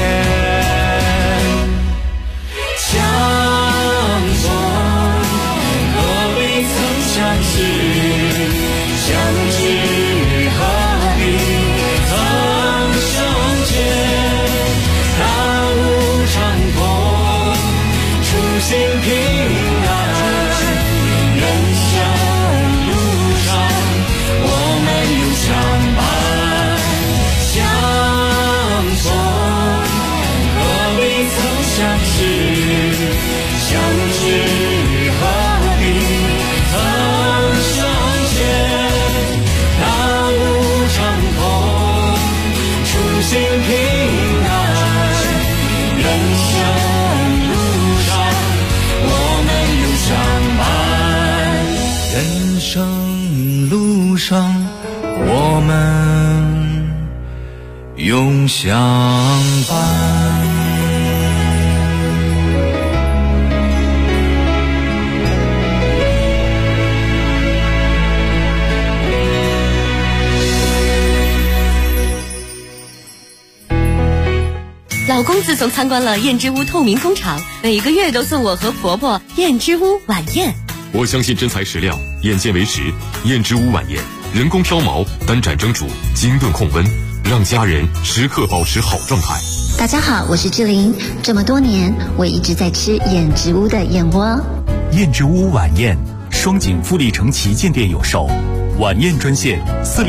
相逢何必曾相识，相知何必曾相见。大路畅通，初心平安，人生路上我们永相伴。相逢何必曾相识，相知何必曾相见。大路畅通，初心平安，人生路上我们永相伴。人生路上我们永相伴。 公自从参观了燕之屋透明工厂，每个月都送我和婆婆燕之屋晚宴。 我相信真材实料，眼见为实。燕之屋晚宴，人工挑毛，单盏蒸煮，精炖控温，让家人时刻保持好状态。 大家好，我是志玲。这么多年，我一直在吃燕之屋的燕窝。 燕之屋晚宴，双井富力城旗舰店有售。晚宴专线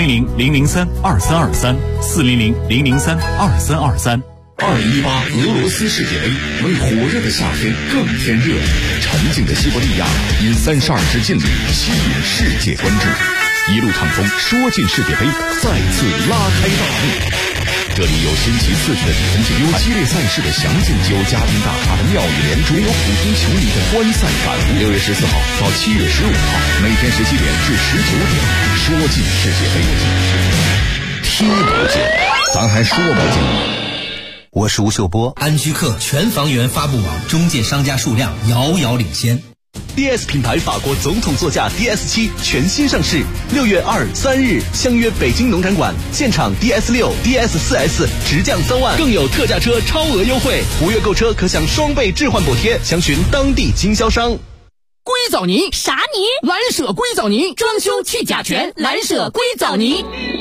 400-003-2323，400-003-2323。 2018俄罗斯世界杯为火热的夏天更添热，沉静的西伯利亚因32支劲旅吸引世界关注，一路畅通，说进世界杯再次拉开大幕。这里有新奇刺激的比分解，有激烈赛事的详尽，有嘉宾大咖的妙语连珠，有普通球迷的观赛感悟。6月14号到7月15号，每天17点至19点，说进世界杯，听不见，咱还说不进。 我是吴秀波，安居客全房源发布网中介商家数量遥遥领先。 DS 品牌法国总统座驾 DS7 全新上市，6月2、3日相约北京农展馆，现场 DS6、DS4S 直降3万，更有特价车超额优惠，5月购车可享双倍置换补贴，详询当地经销商。 硅藻泥啥泥？ 蓝舍硅藻泥，装修去甲醛，蓝舍硅藻泥。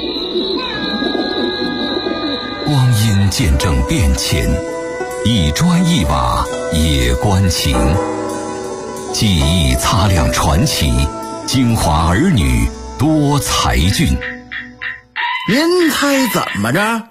光阴见证变迁，一砖一瓦也关情。记忆擦亮传奇，京华儿女多才俊。 您猜怎么着？